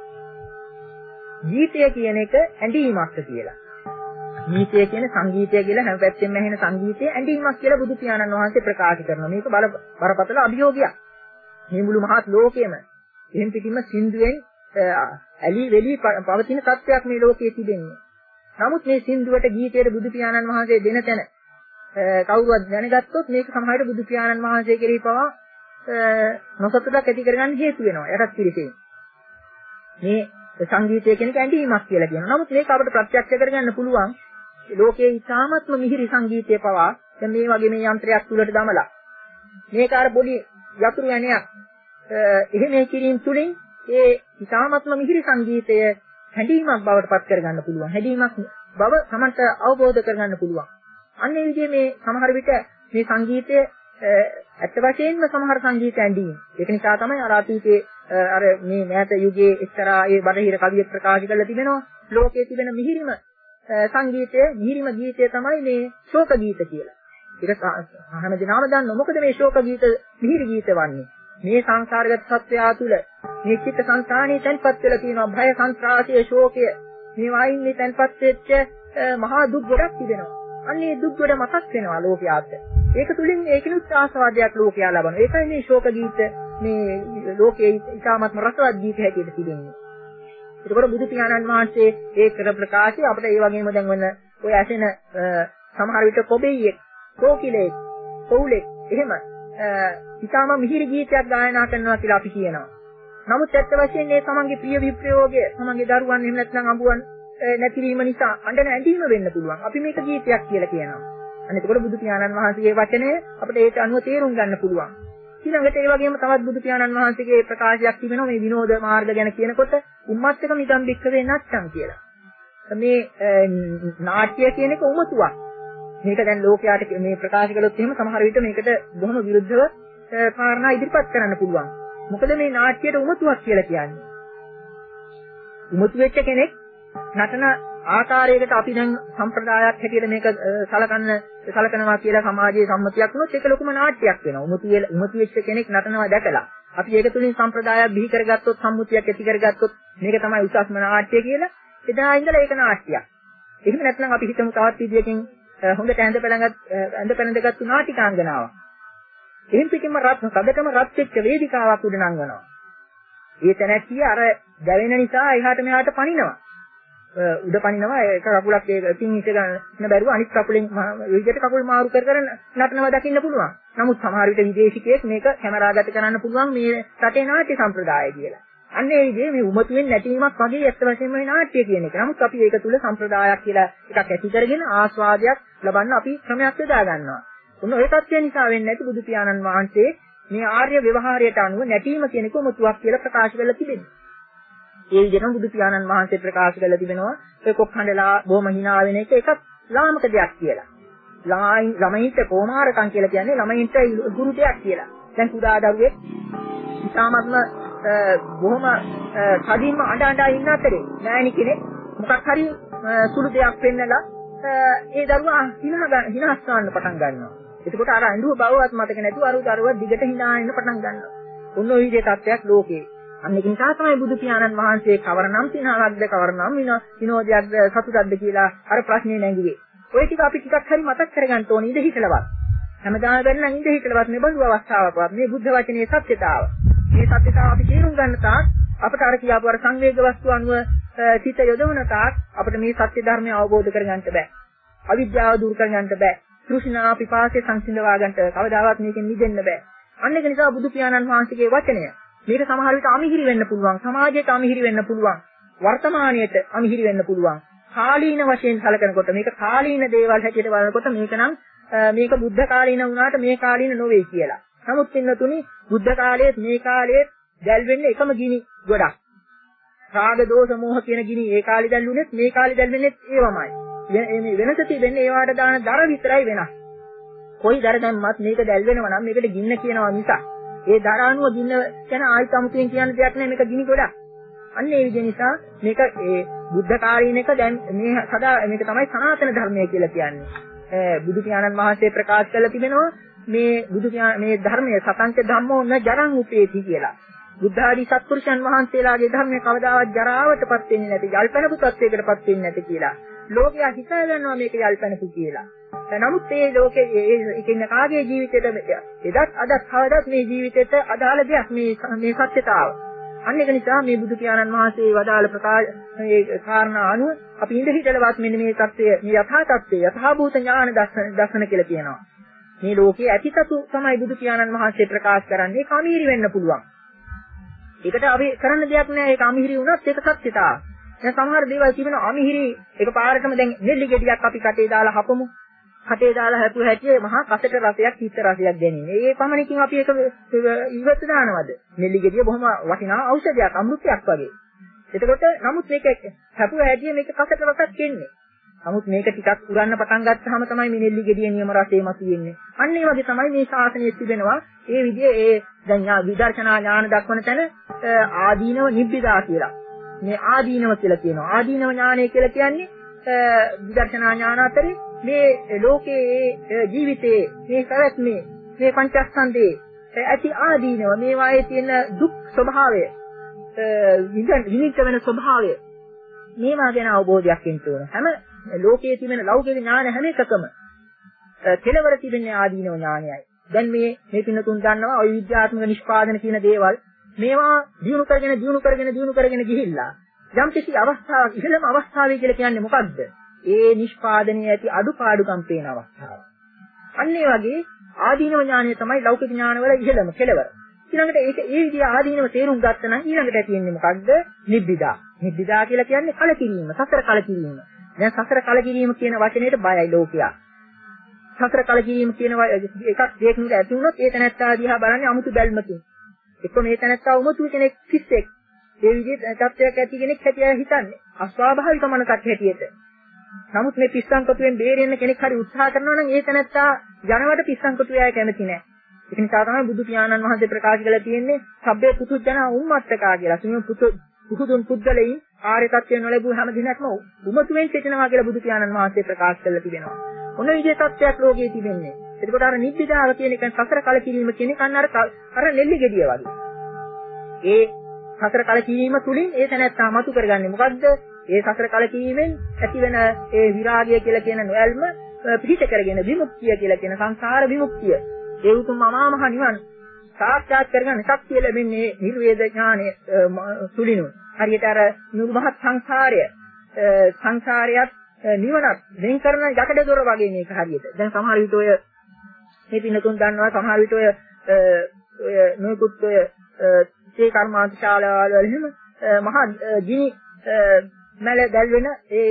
ගීතය කියන එක ඇඳීමක් කියලා. ගීතය කියන්නේ සංගීතය කියලා හැම පැත්තෙම ඇහෙන සංගීතය ඇඳීමක් කියලා බුදු පියාණන් වහන්සේ ප්‍රකාශ කරනවා. මේක බල බරපතල අභියෝගයක්. මේ මුළු මහත් ලෝකෙම එහෙන් පිටින්ම සින්දුවෙන් ඇලි වෙලි පවතින තත්ත්වයක් මේ ලෝකයේ තිබෙන්නේ. නමුත් මේ සින්දුවට ගීතයට බුදු පියාණන් වහන්සේ දෙන තැන කවුරුවත් දැනගත්තොත් මේක සමහරවිට බුදු පියාණන් වහන්සේ කෙරෙහි පවා නොසතුටක් ඇති කරගන්න හේතු වෙනවා. යටත් පිළිසෙන්. මේ සංගීතය කියන එක ඇඳීමක් කියලා කියනවා. නමුත් මේක අපිට ප්‍රත්‍යක්ෂ කරගන්න පුළුවන්. ලෝකයේ ඉතාමත්ම මිහිරි සංගීතය පවා දැන් මේ වගේ මේ යන්ත්‍රයක් තුලට දමලා මේක අර පොඩි යතුරු ඇණයක් එහෙම කිරීම තුලින් ඒ ඉතාමත්ම මිහිරි සංගීතය හැඬීමක් බවට පත් කරගන්න පුළුවන්. හැඬීමක් බව තමන්ට අවබෝධ කරගන්න පුළුවන්. අන්න ඒ විදිහේ මේ සමහර විට මේ සංගීතය ඇත්ත වශයෙන්ම සමහර සංගීත ඇඳීම්. ඒක නිසා තමයි අර අතීතයේ අර මේ මෑත යුගයේ එක්තරා ඒ බටහිර කවියෙක් ප්‍රකාශ කරලා තිබෙනවා. ලෝකයේ තිබෙන මිහිරිම සංගීතය, මිහිරිම ගීතය තමයි මේ ශෝක ගීත කියලා. ඒක හැමදෙනාම දන්නවා. මොකද මේ ශෝක ගීත මිහිරි ගීත වන්නේ. මේ සංසාරගත සත්‍යය තුළ මේ චිත්ත සංකාණී තැන්පත් වෙලා තියෙනවා. භය, සංත්‍රාසය, ශෝකය. මේ වයින් මේ තැන්පත් වෙච්ච මහා දුක් ගොඩක් තිබෙනවා. අන්නේ දුක් ගොඩ මතක් වෙනවා ලෝකයාට. ඒක තුලින් ඒකිනුත් ආස්වාදයක් ලෝකයා ලබනවා. ඒකයි මේ ශෝක ගීත මේ ලෝකයේ ඉතාමත්ම රසවත් ගීත හැටියට තිබෙන්නේ. ඒකවල බුදු පියාණන් වහන්සේ ඒ කර ප්‍රකාශය අපිට ඒ වගේම දැන් වෙන ඔය ඇසෙන සමහර විට කොබෙයියෙක්, කෝකිලෙක්, කෝලෙක් එහෙම ඉතාම මිහිරි ගීතයක් ගායනා කරනවා කියලා අපි කියනවා. නමුත් ඇත්ත වශයෙන්ම මේ තමන්ගේ ප්‍රිය විප්‍රයෝගය, තමන්ගේ දරුවන් එහෙම නැත්නම් අඹුවන් නැතිවීම නිසා අඬන ඇඬීම වෙන්න පුළුවන්. අපි මේක ගීතයක් කියලා කියනවා. අන්න එතකොට බුදු පියාණන් වහන්සේගේ වචනය අපිට ඒක අනුව තේරුම් ගන්න පුළුවන්. ඊළඟට ඒ වගේම තවත් බුදු පියාණන් වහන්සේගේ ප්‍රකාශයක් තිබෙනවා මේ විනෝද මාර්ග ගැන කියනකොට උම්මත්තක මිදම් බික්කවේ නැත්තම් කියලා. මේ නාට්‍ය කියන එක උමතුවක්. මේක දැන් ලෝකයාට මේ ප්‍රකාශ කළොත් එහෙම සමහර විට මේකට බොහොම විරුද්ධව කාරණා ඉදිරිපත් කරන්න පුළුවන්. මොකද මේ නාට්‍යයට උමතුවක් කියලා කියන්නේ. උමතු වෙච්ච කෙනෙක් නටන ආකාරයකට අපි දැන් සම්ප්‍රදායක් හැටියට මේක සලකන්න සලකනවා කියලා සමාජයේ සම්මතියක් වුණොත් ඒක ලොකුම නාට්‍යයක් වෙනවා. උමතු වෙලා උමතු වෙච්ච කෙනෙක් නටනවා දැකලා අපි ඒක තුලින් සම්ප්‍රදායක් බිහි කරගත්තොත් සම්මුතියක් ඇති කරගත්තොත් මේක තමයි උසස්ම නාට්‍ය කියලා. එදා ඉඳලා ඒක නාට්‍යයක්. එහෙම නැත්නම් අපි හිතමු තවත් විදියකින් හොඳට ඇඳ පැළඳගත් ඇඳ පැළඳගත්තු නාටිකාංගනාවක්. එහෙන් පිටින්ම රත් සදකම රත් වෙච්ච වේදිකාවක් උඩ නංවනවා. ඒ තැනැත්තිය අර දැවෙන නිසා එහාට මෙහාට පනිනවා. උඩ පනිනවා එක කකුලක් ඒකින් ඉස ගන්න බැරුව අනිත් කකුලෙන් විදිහට කකුල් මාරු කර කර නටනවා දකින්න පුළුවන්. නමුත් සමහර විට විදේශිකයෙක් මේක කැමරාගත කරන්න පුළුවන් මේ රටේ නාට්‍ය සම්ප්‍රදාය කියලා. අන්න ඒ විදිහේ මේ උමතුෙන් නැතිවීමක් වගේ ඇත්ත වශයෙන්ම මේ නාට්‍ය කියන එක. නමුත් අපි ඒක තුල සම්ප්‍රදායක් කියලා එකක් ඇති කරගෙන ආස්වාදයක් ලබන්න අපි ක්‍රමයක් යොදා ගන්නවා. උන් ඔය තත්ත්වය නිසා වෙන්නේ නැති බුදු පියාණන් වහන්සේ මේ ආර්ය ව්‍යවහාරයට අනුව නැටීම කියන එක උමතුවක් කියලා ප්‍රකාශ කරලා තිබෙනවා. ඒ විදිහටම බුදු පියාණන් වහන්සේ ප්‍රකාශ කරලා තිබෙනවා ඒ කොක්හඬලා බොහොම hina වෙන එක එකක් ලාමක දෙයක් කියලා. ළමයින්ට කොමාරකම් කියලා කියන්නේ ළමයින්ට ගුරු දෙයක් කියලා. දැන් කුඩා දරුවෙක් ඉතාමත්ම බොහොම කඩින්ම අඬ අඬ ඉන්න අතරේ නෑනි කෙනෙක් මොකක් හරි සුළු දෙයක් පෙන්නලා ඒ දරුවා hina හිනහස් ගන්න පටන් ගන්නවා. එතකොට අර අඬුව බවවත් මතක නැතුව අර දරුවා දිගට hina වෙන්න පටන් ගන්නවා. ඔන්න ඔය විදිහේ තත්ත්වයක් ලෝකේ. අන්න ඒක නිසා තමයි බුදු පියාණන් වහන්සේ කවරනම් සිනහවක්ද කවරනම් විනෝදයක්ද සතුටක්ද කියලා අර ප්‍රශ්නේ නැගුවේ. ඔය ටික අපි ටිකක් හරි මතක් කරගන්න ඕනේ ඉඳ හිතලවත්. හැමදාම බැරි නම් ඉඳ හිතලවත් මේ බඳු අවස්ථාවකවත් මේ බුද්ධ වචනේ සත්‍යතාව. මේ සත්‍යතාව අපි තේරුම් ගන්න තාක් අපට අර කියාපු අර සංවේග වස්තු අනුව සිත යොදවන තාක් අපිට මේ සත්‍ය ධර්මය අවබෝධ කරගන්න බෑ. අවිද්‍යාව දුරු කරගන්න බෑ. තෘෂ්ණා පිපාසය සංසිඳවා ගන්නට කවදාවත් මේකෙන් මිදෙන්න බෑ. අන්න ඒක නිසා බුදු පියාණන් වහන්සේගේ වචනය මේක සමහර විට අමිහිරි වෙන්න පුළුවන්, සමාජයට අමිහිරි වෙන්න පුළුවන්, වර්තමානයට අමිහිරි වෙන්න පුළුවන්. කාලීන වශයෙන් සැලකනකොට මේක කාලීන දේවල් හැටියට බලනකොට මේක නම් මේක බුද්ධ කාලීන වුණාට මේ කාලීන නොවේ කියලා. නමුත් පින්නතුනි බුද්ධ කාලයේත් මේ කාලයේත් දැල් වෙන්නේ එකම ගිනි ගොඩක්. රාග දෝෂ මෝහ කියන ගිනි ඒ කාලේ දැල්ුණෙත් මේ කාලේ දැල් වෙන්නේත් ඒවමයි. මේ වෙනස තිබෙන්නේ ඒවට දාන දර විතරයි වෙනස්. කොයි දර දැම්මත් මේක දැල් වෙනවා නම් මේකට ගින්න කියනවා මිසක් ඒ දර අනුව ගින්න ගැන ආයිත් අමුතුවෙන් කියන්න දෙයක් නැහැ. මේක ගිනි ගොඩක්. අන්න ඒ විදිහ නිසා මේක ඒ බුද්ධ කාලීන එක දැන් මේ සදා මේක තමයි සනාතන ධර්මය කියලා කියන්නේ. බුදු පියාණන් වහන්සේ ප්‍රකාශ කළ තිබෙනවා මේ බුදු මේ ධර්මයේ සතංච ධම්මෝ න ජරං උපේති කියලා. බුද්ධ ආදී සත්පුරුෂයන් වහන්සේලාගේ ධර්මයේ කවදාවත් ජරාවටපත් වෙන්නේ නැති, යල්පැනපු තත්වයකටපත් වෙන්නේ නැති කියලා. ලෝකයා හිතා ගන්නවා මේක යල්පැනපු කියලා. නමුත් මේ ලෝකයේ ඉන්න කාගේ ජීවිතේට එදත් අදත් කවදත් මේ ජීවිතේට අදාළ දෙයක් මේ මේ සත්‍යතාව. අන්න ඒක නිසා මේ බුදු පියාණන් වහන්සේ වදාළ ප්‍රකාශ මේ කාරණා අනුව අපි ඉඳ හිටලවත් මෙන්න මේ தත්ත්වය, මේ යථා தත්ත්වය, යථාභූත ඥාන දර්ශන දර්ශන කියලා කියනවා. මේ ලෝකයේ ඇතිසතු තමයි බුදු පියාණන් වහන්සේ ප්‍රකාශ කරන්නේ. ඒක අමීරි වෙන්න පුළුවන්. ඒකට අපි කරන්න දෙයක් නෑ. ඒක අමීරි වුණත් ඒක සත්‍යතාව. දැන් සමහර දේවල් තිබෙනවා අමීරි ඒක පාරටම දැන් නෙල්ලි ගෙඩියක් අපි කටේ දාලා හපමු. කටේ දාලා හැපු හැටි මහා කසට රසයක්, හිත රසයක් දැනෙන්නේ. ඒ පමණකින් අපි ඒක ඉවත් දානවද? නෙල්ලි ගෙඩිය බොහොම වටිනා ඖෂධයක්, අමෘතයක් වගේ. එතකොට නමුත් මේක හැපුව හැටි මේක කසට රසක් කියන්නේ. නමුත් මේක ටිකක් පුරන්න පටන් ගත්තාම තමයි මේ නෙල්ලි ගෙඩිය නියම රසය මතුවෙන්නේ. අන්න ඒ වගේ තමයි මේ ශාසනයේ තිබෙනවා. ඒ විදිහේ ඒ දැන් විදර්ශනා ඥාන දක්වන තැන ආදීනව නිබ්බිදා කියලා. මේ ආදීනව කියලා කියනවා. ආදීනව ඥානය කියලා කියන්නේ විදර්ශනා ඥාන අතරේ මේ ලෝකයේ ජීවිතයේ මේ පැවැත්මේ මේ පංචස්කන්ධයේ ඇති ආදීනව මේ වායේ තියෙන දුක් ස්වභාවය විනිශ්චය වෙන ස්වභාවය මේවා ගැන අවබෝධයක් වෙන්න ඕන. හැම ලෝකයේ තිබෙන ලෞකික ඥාන හැම එකකම කෙලවර තිබෙන්නේ ආදීනව ඥානයයි. දැන් මේ මේ පින්නතුන් දන්නවා ওই විද්‍යාත්මක නිෂ්පාදන කියන දේවල් මේවා දිනු කරගෙන දිනු කරගෙන දිනු කරගෙන ගිහිල්ලා යම් කිසි අවස්ථාවක් ඉහළම අවස්ථාවේ කියලා කියන්නේ මොකක්ද? ඒ නිෂ්පාදනයේ ඇති අඩුපාඩුකම් පේන අවස්ථාව. අන්න ඒ වගේ ආදීනව ඥානය තමයි ලෞකික ඥානවල ඉහළම කෙලවර. ඊළඟට ඒක ඒ විදිහ ආදීනව තේරුම් ගත්ත නම් ඊළඟට තියෙන්නේ මොකක්ද? නිබ්බිදා. නිබ්බිදා කියලා කියන්නේ කලකිරීම, සසර කලකිරීම. දැන් සසර කලකිරීම කියන වචනේට බයයි ලෝකයා. සසර කලකිරීම කියන එකක් දෙයක් නෙද ඇති වුණොත් ඒ තැනත්තා දිහා බලන්නේ අමුතු බැල්මකින්. එක්ක මේ තැනත්තා උමතු කෙනෙක් සිස්සෙක්. ඒ විදිහේ තත්ත්වයක් ඇති කෙනෙක් හැටියට හිතන්නේ. අස්වාභාවික මනසක් හැටියට. නමුත් මේ පිස්සන්කොටුවෙන් බේරෙන්න කෙනෙක් හරි උත්සාහ කරනවා නම් ඒ තැනත්තා ජනවට පිස්සන්කොටුවේ අය කැමති නැහැ. ඒක නිසා තමයි බුදු පියාණන් වහන්සේ ප්‍රකාශ කළා තියෙන්නේ සබ්බේ පුතුජන උම්මත්තකා කියලා. සිංහ පුතු පුදුන් පුද්ගලයන් ආර්ය තත්ත්වයෙන් නොලැබුව හැම දිනක්ම උමතුෙන් සිටිනවා කියලා බුදු පියාණන් වහන්සේ ප්‍රකාශ කළා තිබෙනවා. ඔන්න විදිහේ තත්ත්වයක් ලෝකයේ තිබෙන්නේ. එතකොට අර නිබ්බිදාව කියන එක සසර කලකිරීම කියන එක අන්න අර අර නෙල්ලි ගෙඩිය වගේ. ඒ සසර කලකිරීම තුලින් ඒ තැනත්තා මතු කරගන්නේ මොකද්ද? ඒ සසර කලකිරීමෙන් ඇතිවෙන ඒ විරාගය කියලා කියන නොයල්ම පිහිට කරගෙන විමුක්තිය කියලා කියන සංසාර විමුක්තිය. ඒ උතුම් අමාමහ නිවන් සාක්ෂාත් කරගන්න ශක්තිය ලැබෙන්නේ නිර්වේද ඥානය තුලිනුයි. හරියට අර නිර්මහත් සංසාරය සංසාරයත් නිවනත් වෙන් කරන යකඩ දොර වගේ මේක හරියට. දැන් සමහර විට ඔය මේ පින්නතුන් දන්නවා සමහර විට ඔය ඔය නොයෙකුත් ඔය ඒ කර්මාන්ත ශාලාවල එහෙම මහා ගිනි මැල දැල් වෙන ඒ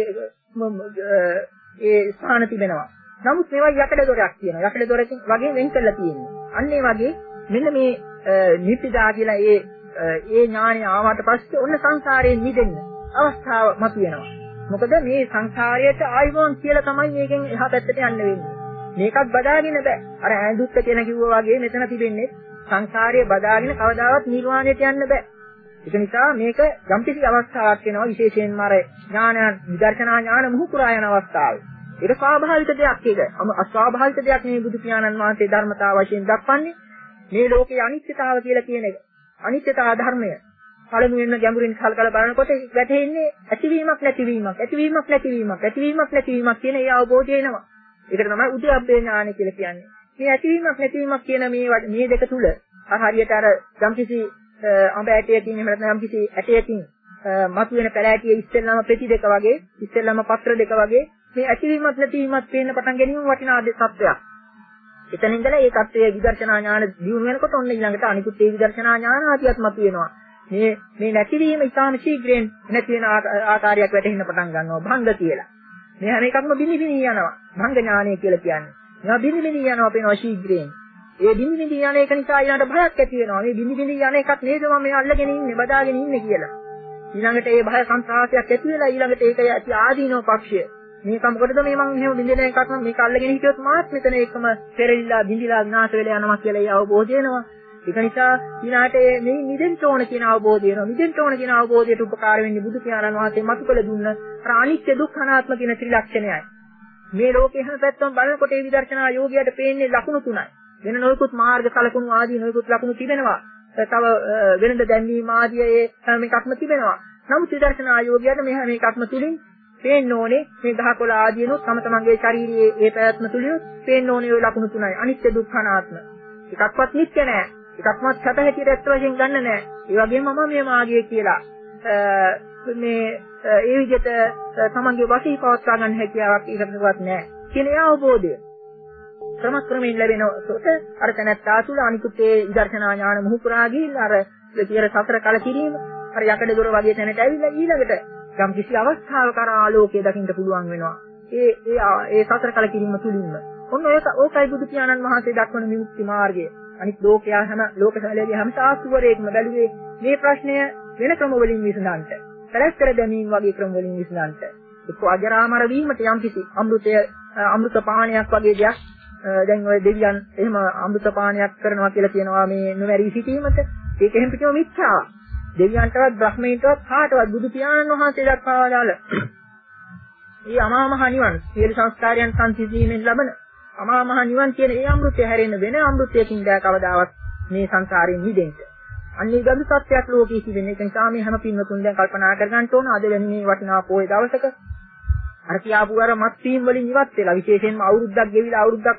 ඒ ස්ථාන තිබෙනවා. නමුත් මේවා යකඩ දොරක් තියෙනවා. යකඩ දොරකින් වගේ වෙන් කරලා තියෙනවා. අන්න ඒ වගේ මෙන්න මේ නිප්පිදා කියලා ඒ ඒ ඥානය ආවට පස්සේ ඔන්න සංසාරයෙන් මිදෙන්න අවස්ථාව මතුවෙනවා. මොකද මේ සංසාරයට ආයිමෝන් කියලා තමයි මේකෙන් එහා පැත්තට යන්න වෙන්නේ. මේකත් බදාගෙන බෑ. අර ඈඳුත්ත කියන කිව්වා වගේ මෙතන තිබෙන්නේ සංසාරයේ බදාගෙන කවදාවත් නිර්වාණයට යන්න බෑ. ඒක නිසා මේක යම්කිසි අවස්ථාවක් වෙනවා විශේෂයෙන්ම අර ඥාන විදර්ශනා ඥාන මුහුකුරා යන අවස්ථාවේ. ඒක ස්වාභාවික දෙයක් ඒක. අස්වාභාවික දෙයක් නෙවෙයි බුදු පියාණන් වහන්සේ ධර්මතාව වශයෙන් දක්වන්නේ. මේ ලෝකයේ අනිත්‍යතාව කියලා කියන එක. අනිත්‍යතා ධර්මය. පළමුවෙන්ම ගැඹුරින් කල්කල බලනකොට වැටෙන්නේ ඇතිවීමක් නැතිවීමක්, ඇතිවීමක් නැතිවීමක්, ඇතිවීමක් නැතිවීමක් කියන ඒ අවබෝධය එනවා. ඒකට තමයි උද්‍යප්පේ ඥානය කියලා කියන්නේ. මේ ඇතිවීමක් නැතිවීමක් කියන මේ මේ දෙක තුල හරියට අර යම්කිසි අඹ ඇටයකින් එහෙම නැත්නම් යම්කිසි ඇටයකින් මතුවෙන පැල ඇටිය ඉස්සෙල්ලාම පෙති දෙක වගේ, ඉස්සෙල්ලාම පත්‍ර දෙක වගේ මේ ඇතිවීමක් නැතිවීමක් පේන්න පටන් ගැනීම වටිනා තත්ත්වයක්. එතන ඉඳලා ඒ தත්ත්වයේ විදර්ශනා ඥාන දියුණු වෙනකොට ඔන්න ඊළඟට අනිකුත් ඒ විදර්ශනා ඥාන ආදියත් මතුවෙනවා. මේ මේ නැතිවීම ඉතාම ශීඝ්‍රයෙන් නැති වෙන ආකාරයක් වැටෙන්න පටන් ගන්නවා භංග කියලා. මේ හැම එකක්ම බිනි බිනි යනවා. භංග ඥානය කියලා කියන්නේ. මේවා බිනි බිනි යනවා පේනවා ශීඝ්‍රයෙන්. ඒ බිනි බිනි යන එක නිසා ඊළඟට භයක් ඇති වෙනවා. මේ බිනි බිනි යන එකක් නේද මම මේ අල්ලගෙන ඉන්නේ, බදාගෙන ඉන්නේ කියලා. ඊළඟට ඒ භය සංසාරයක් ඇති වෙලා ඊළඟට ඒක ඇති ආදීනව පක්ෂය. මේක මොකටද මේ මම එහෙම බින්දෙන එකක් නම් මේක අල්ලගෙන හිටියොත් මාත් මෙතන ඒකම පෙරලිලා බින්දිලා විනාශ වෙලා යනවා කියලා ඒ අවබෝධය එනවා. ඒක නිසා ඊළාට මේ නිදෙන්න ඕන කියන අවබෝධය එනවා. නිදෙන්න ඕන කියන අවබෝධයට උපකාර වෙන්නේ බුදු පියාණන් වහන්සේ මතු කළ දුන්න අර අනිත්‍ය දුක්ඛ අනාත්ම කියන ත්‍රිලක්ෂණයයි. මේ ලෝකේ හැම පැත්තම බලනකොට ඒ විදර්ශනා යෝගියට පේන්නේ ලකුණු තුනයි. වෙන නොයෙකුත් මාර්ග කලකුණු ආදී නොයෙකුත් ලකුණු තිබෙනවා. තව වෙනද දැන්වීම ආදී ඒ හැම එකක්ම තිබෙනවා. නමුත් විදර්ශනා යෝගියට මේ හැම එකක්ම තුලින් පේන්න ඕනේ මේ ගහකොළ ආදීනොත් තම තමන්ගේ ශාරීරියේ ඒ පැවැත්ම තුලින් පේන්න ඕනේ ওই ලකුණු තුනයි. අනිත්‍ය දුක්ඛ අනාත්ම. එකක්වත් නිත්‍ය නෑ. එකක්වත් සැප හැටියට ඇත්ත වශයෙන් ගන්න නෑ. ඒ වගේම මම මේ මාර්ගය කියලා මේ ඒ විදිහට තමන්ගේ වශී පවත්වා ගන්න හැකියාවක් ඒකටවත් නෑ. කියන ඒ අවබෝධය ක්‍රමක්‍රමයෙන් ලැබෙනකොට අර තැනත්තා තුළ අනිකුත් ඒ විදර්ශනා ඥාන මුහුකුරා ගිහිල්ලා අර විතර සතර කල කිරීම අර යකඩ දොර වගේ තැනට ඇවිල්ලා ඊළඟට යම් කිසි අවස්ථාවක ආලෝකය දකින්න පුළුවන් වෙනවා. ඒ ඒ ඒ සතර කල කිරීම තුලින්ම. ඔන්න ඒක ඕකයි බුදු පියාණන් වහන්සේ දක්වන විමුක්ති මාර්ගය. අනිත් ලෝකයා හැම ලෝකසැලේ හැම සාස්තුවරයෙක්ම බැලුවේ මේ ප්‍රශ්නය වෙන ක්‍රම වලින් විසඳන්නට. පැලැස්තර දැමීම වගේ ක්‍රම වලින් විසඳන්නට. එක්ක අජරාමර වීමට යම්කිසි අමෘතය අමෘත පානයක් වගේ දෙයක් දැන් ඔය දෙවියන් එහෙම අමෘත පානයක් කරනවා කියලා කියනවා මේ නොමැරී සිටීමට. ඒක එහෙම පිටම මිච්ඡාව. දෙවියන්ටවත් බ්‍රහ්මීන්ටවත් කාටවත් බුදු පියාණන් වහන්සේ දක්වා දාල. මේ අමා මහ නිවන් සියලු සංස්කාරයන් සංසිඳීමෙන් ලබන අමා මහ නිවන් කියන ඒ අමෘතය හැරෙන්න වෙන අමෘතයකින් දැක කවදාවත් මේ සංසාරයෙන් මිදෙන්න. අන්නේ ගඳ සත්‍යයක් ලෝකයේ තිබෙන එක නිසා මේ හැම පින්වතුන් දැන් කල්පනා කර ගන්න ඕන අද වෙන මේ වටිනා පොයේ දවසක අර කියාපු අර මත්වීම් වලින් ඉවත් වෙලා විශේෂයෙන්ම අවුරුද්දක් ගෙවිලා අවුරුද්දක්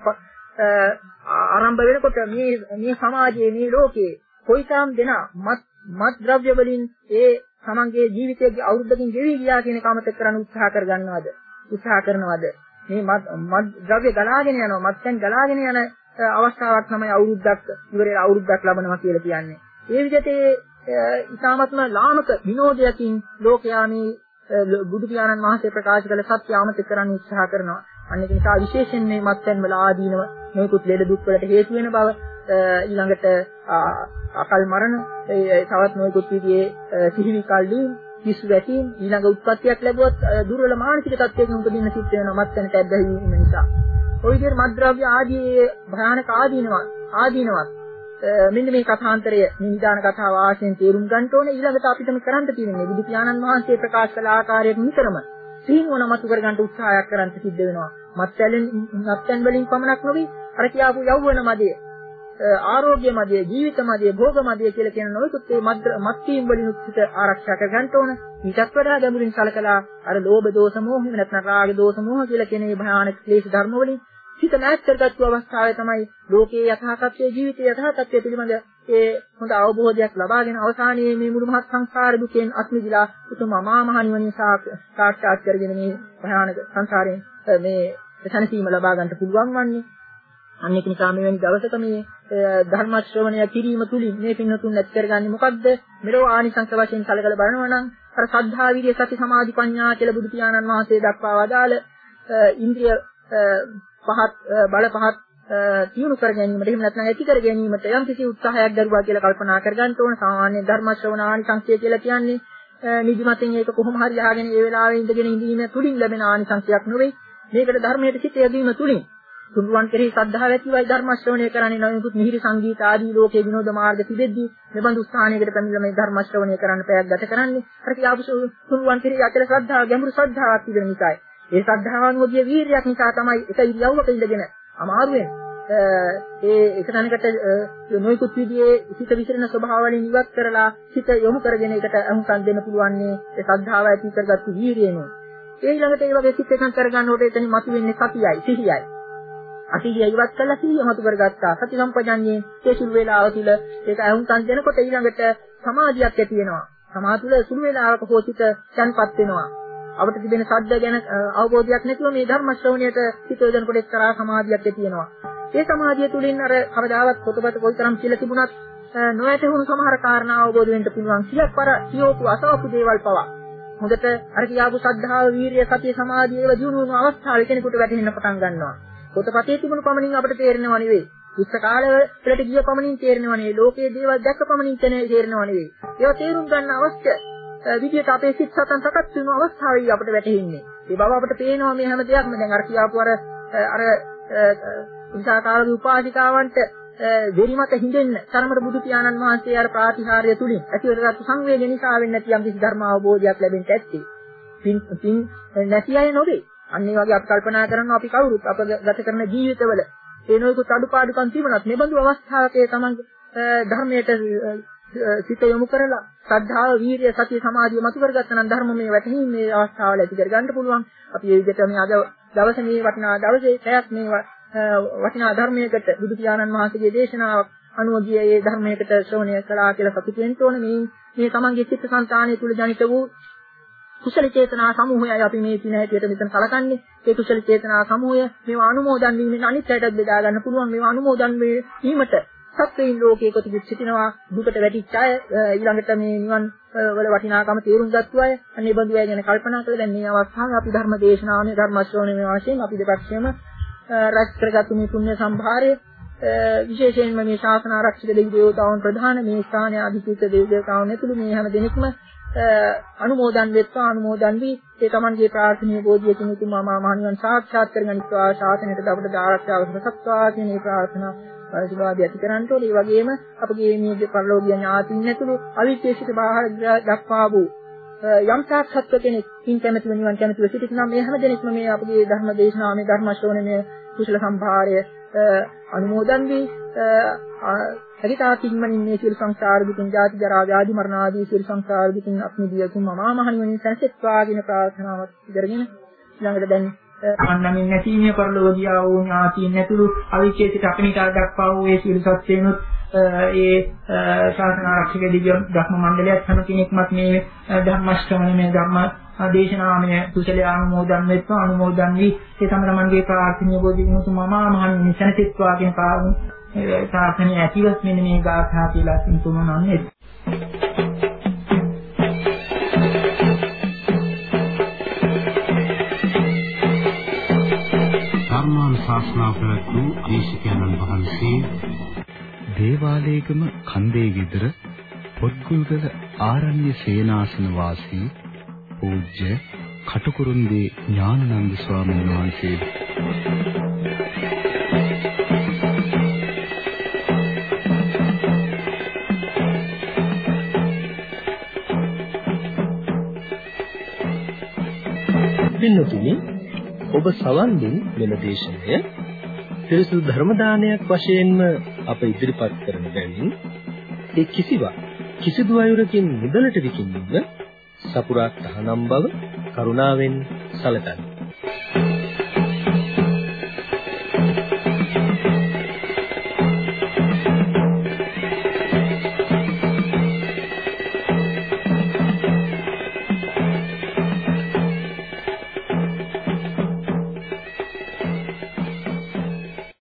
ආරම්භ වෙනකොට මේ මේ සමාජයේ මේ ලෝකයේ කොයිතරම් දෙනා මත් මත් ද්‍රව්‍ය වලින් ඒ තමන්ගේ ජීවිතයේ අවුරුද්දකින් ගෙවි ගියා කියන කමත කරන්න උත්සාහ කර ගන්නවද උත්සාහ කරනවද මේ මත් ද්‍රව්‍ය ගලාගෙන යනවා මත්යන් ගලාගෙන යන අවස්ථාවක් තමයි අවුරුද්දක් ඉවරේ අවුරුද්දක් ලබනවා කියලා කියන්නේ. ඒ විදිහට ඉතාමත්ම ලාමක විනෝදයකින් ලෝකයා මේ බුදු පියාණන් වහන්සේ ප්‍රකාශ කළ සත්‍ය අමතක කරන්න උත්සාහ කරනවා. අන්න ඒක නිසා විශේෂයෙන් මේ මත්යන් වල ආදීනව නොයෙකුත් ලෙඩ දුක් වලට හේතු වෙන බව ඊළඟට අකල් මරණ තවත් නොයෙකුත් විදිහේ සිහිවි කල්ලි කිසු වැටීම් ඊළඟ උත්පත්තියක් ලැබුවත් දුර්වල මානසික තත්ත්වයකින් උපදින්න සිද්ධ වෙනවා මත්යන්ට ඇබ්බැහි වීම නිසා. ඔය විදිහට මත්ද්‍රව්‍ය ආදී භයානක ආදීනවා ආදීනවත් මෙන්න මේ කථාන්තරය මේ නිදාන කතාව ආශයෙන් තේරුම් ගන්න ඕනේ. ඊළඟට අපිටම කරන්න තියෙන්නේ බුදු පියාණන් වහන්සේ ප්‍රකාශ කළ ආකාරයට නිතරම සිහිනුවන මතු කර ගන්න උත්සාහයක් කරන්න සිද්ධ වෙනවා. මත්යන් මත්යන් වලින් පමණක් නොවේ අර කියාපු යෞවන මදය ආරෝග්‍ය මදය ජීවිත මදය භෝග මදය කියලා කියන නොයෙකුත් මේ මත්වීම් වලින් උත්සිත ආරක්ෂා කර ගන්න ඕන. ඊටත් වඩා ගැඹුරින් සලකලා අර ලෝභ දෝෂ මෝහ නැත්නම් රාග දෝෂ මෝහ කියලා කියන මේ භයානක ක්ලේශ ධර්ම වලින් සිත නැත් කරගත්තු අවස්ථාවේ තමයි ලෝකයේ යථා තත්ත්වයේ ජීවිතයේ යථා තත්ත්වය පිළිබඳ ඒ හොඳ අවබෝධයක් ලබාගෙන අවසානයේ මේ මුළු මහත් සංසාර දුකෙන් අත් මිදලා උතුම් අමා මහ නිවනින් සාක්ෂාත් කරගෙන මේ භයානක සංසාරයෙන් මේ සැනසීම ලබා ගන්නට පුළුවන් වන්නේ. අන්න ඒක නිසා මෙවැනි දවසක මේ ධර්ම ශ්‍රවණය කිරීම තුලින් මේ පින්නතුන් නැත් කරගන්නේ මොකද්ද? මෙලෝ ආනිසංස වශයෙන් සැලකලා බලනවා නම් අර සද්ධා විරිය සති සමාධි ප්‍රඥා කියලා බුදු පියාණන් වහන්සේ දක්වා වදාළ ඉන්ද්‍රිය පහත් බල පහත් තියුණු කර ගැනීමට එහෙම නැත්නම් ඇති කර ගැනීමට යම් කිසි උත්සාහයක් දරුවා කියලා කල්පනා කර ගන්න ඕන. සාමාන්‍ය ධර්ම ශ්‍රවණ ආනිසංසය කියලා කියන්නේ නිදිමතෙන් ඒක කොහොම හරි අහගෙන ඒ වෙලාවේ ඉඳගෙන ඉඳීම තුලින් ලැබෙන ආනිසංසයක් නෙවෙයි. මේකට ධර්මයට සිත යොදීම තුලින් තුන්වන් කෙරෙහි ශ්‍රද්ධාව ඇතිවයි ධර්ම ශ්‍රවණය කරන්නේ නොයෙකුත් මිහිරි සංගීත ආදී ලෝකයේ විනෝද මාර්ග තිබෙද්දී මෙබඳු ස්ථානයකට පැමිණලා මේ ධර්ම ශ්‍රවණය කරන්න පැයක් ගත කරන්නේ. අර කියාපු තුන්වන් කෙරෙහි අචල ශ්‍රද්ධාව ගැඹුරු ශ්‍රද්ධාවක් තිබෙන නිසායි. ඒ ශ්‍රද්ධාවන්ගේ වීරියක් නිසා තමයි එක ඉරියව්වක ඉඳගෙන අමාරුවෙන් ඒ එක තැනකට නොයෙකුත් විදිහේ සිත විසිරෙන ස්වභාව වලින් ඉවත් කරලා සිත යොමු කරගෙන ඒකට අහුම්කම් දෙන්න පුළුවන්නේ ඒ ශ්‍රද්ධාව ඇති කරගත්තු වීරියනේ. ඒ ඊළඟට ඒ වගේ සිත් එකඟ කරගන්නකොට එතනින් මතුවෙන්නේ සතියයි සිහියයි. අසිහිය ඉවත් කළා සිහිය මතු කරගත්තා. සති සම්පජාඤ්ඤේ ඒ සුළු වේලාව තුළ ඒක අහුම්කම් දෙනකොට ඊළඟට සමාධියක් ඇති වෙනවා. සමාධිය තුළ සුළු වේලාවක හෝසිත තන්පත් වෙනවා. අපිට තිබෙන සද්ද ගැන අවබෝධයක් නැතුව මේ ධර්ම ශ්‍රවණයට සිත යොදනකොට එක්තරා සමාධියක් ඇති වෙනවා. ඒ සමාධිය තුළින් අර කවදාවත් පොතපත කොයිතරම් කියලා තිබුණත් නොයැටහුණු සමහර කාරණා අවබෝධ වෙන්න පුළුවන්. සියක් පර කියෝපු අසවපු දේවල් පවා හොඳට අර කියාපු ශ්‍රද්ධාව, වීරිය, සතිය, සමාධිය ඒවා දිනු වුණු අවස්ථාවේ කෙනෙකුට වැටහෙන්න පටන් ගන්නවා. පොතපතේ තිබුණු පමණින් අපිට තේරෙනව නෙවෙයි. පුස්තකාලවලට ගිය පමණින් තේරෙනව නෙවෙයි. ලෝකයේ දේවල් දැක්ක පමණින් තේරෙනව නෙවෙයි. ඒවා තේරුම් ගන්න අවශ්‍ය විදියට අපේ සිත් සතන් සකස් වෙන අවස්ථාවේ අපිට වැටහෙන්නේ. ඒ බව අපිට පේනවා මේ හැම දෙයක්ම දැන් අර කියාපු අර අර විසාකාවගේ උපාසිකාවන්ට වෙරිමත හිඳෙන්න තරමට බුදු පියාණන් වහන්සේ අර ප්‍රාතිහාර්ය තුලින් ඇතිවෙනගත් සංවේගය නිසා වෙන්නේ නැති යම් කිසි ධර්ම අවබෝධයක් ලැබෙන්න ඇත්තේ. පින් පින් නැති අය නොවේ. අන්න ඒ වගේ අපි කල්පනා කරනවා අපි කවුරුත් අප ගත කරන ජීවිතවල ඒ නොයෙකුත් අඩුපාඩුකම් තිබුණත් මේ බඳු අවස්ථාවක තමන්ගේ ධර්මයට සිත යොමු කරලා ශ්‍රද්ධාව, වීරිය, සතිය, සමාධිය මතු කරගත්තා නම් ධර්මමය වැටහීම මේ අවස්ථාවල ඇති කර ගන්න පුළුවන්. අපි මේ විදිහට මේ අද දවසේ මේ වටිනා දවසේ පැයක් මේ වටිනා ධර්මයකට බුදු පියාණන් වහන්සේගේ දේශනාවක් අනුව ගිය ඒ ධර්මයකට ශ්‍රවණය කළා කියලා සතුටු වෙන්න ඕනේ. මේ මේ තමන්ගේ චිත්තසංතානය තුල ජනිත වූ කුසල චේතනා සමූහයයි අපි මේ කින හැටියට මෙතන කලකන්නේ. ඒ කුසල චේතනා සමූහය මේවා අනුමෝදන් වීමෙන් අනිත් පැයටත් බෙදා ගන්න පුළුවන්. මේවා අනුමෝදන් වීමට සත්‍යයෙන් ලෝකයේ කොටු සිටිනවා, දුකට වැටිච්ච අය, ඊළඟට මේ නිවන් වල වටිනාකම තේරුම් ගත්තු අය, අනේ බඳු අය ගැන කල්පනා කරලා දැන් මේ අවස්ථාවේ අපි ධර්ම දේශනාවනේ ධර්ම ශ්‍රවණයේ වශයෙන් අපි දෙපැත්තෙම රැස් කරගත්තු මේ පුණ්‍ය සම්භාරය විශේෂයෙන්ම මේ ශාසන ආරක්ෂක දෙවි දේවතාවුන් ප්‍රධාන මේ ස්ථානයේ අධිපති දෙවි දේවතාවුන් ඇතුළු මේ හැම දෙනෙක්ම අනුමෝදන් වෙත්වා අනුමෝදන් වී ඒ තමන්ගේ ප්‍රාර්ථනීය බෝධියකින් උතුම් මහා මහණිවන් සාක්ෂාත් කරගනිත්වා ශාසනයට දවඩ ආරක්ෂාව සත්වා කියන මේ ප්‍රාර්ථනා පරිසුභාදී ඇති කරන්ට ඕනේ. ඒ වගේම අපගේ මේ පරලෝකීය ඥාතින් ඇතුළු අවිචේෂිත බාහිර දක්වා වූ යම් සත්‍ය කෙනෙක් කින් කැමැතිව නිවන් කැමැතිව සිටිනම් මේ හැම දෙනෙක්ම මේ අපගේ ධර්ම දේශනාව මේ ධර්ම ශ්‍රවණය කුසල සම්භාරය අනුමෝදන් වී අරිතාතින්මනින් මේ සියලු සංසාර දුකින් ජාති ජරා ව්‍යාධි මරණ ආදී සියලු සංසාර දුකින් අපනිදියතුම් මමා මහණිවනින් සැනසෙත්වා කියන ප්‍රාර්ථනාවක් ඉදරගෙන ඊළඟට දැන් අන්නමින් නැතිනේ පරලෝකියා වූ ඥාතියින් නැතුළු අවිචේසිත අපනිතා දක්වා වූ ඒ සියලු සත්‍යයන්ොත් ඒ ශාසන ආරක්ෂක දිව්‍ය ධර්ම මණ්ඩලයත් හැම කෙනෙක්මත් මේ ධර්මශ්‍රවණය මේ ධර්ම දේශනාමය කුසල අනුමෝදන් වෙත්වා අනුමෝදන් වී ඒ තම තමන්ගේ ප්‍රාර්ථනීය බෝධිගුණ මමා මහණින් සැනසෙත්වා කියන ප්‍රාර්ථනාව ඇතිවස් මෙන්න මේ ගාථා කියලා සින්තුමනන්නේ. ධර්මානුශාසනා ප්‍රවතු දේශකයන්න් වහන්සේ දේවාලයේගම කන්දේ ගෙදර පොත්ගුල්ගල ආරණ්‍ය සේනාසන වාසී පූජ්‍ය කටුකුරුන්දී ඥානানন্দ ස්වාමීන් වහන්සේ. පින්නතුනි ඔබ සවන් දුන් මෙම දේශනය පිරිසුදු ධර්ම දානයක් වශයෙන්ම අප ඉදිරිපත් කරන බැවින් ඒ කිසිවක් කිසිදු අයුරකින් මුදලට විකිණීම සපුරා තහනම් බව කරුණාවෙන් සැලකන්න.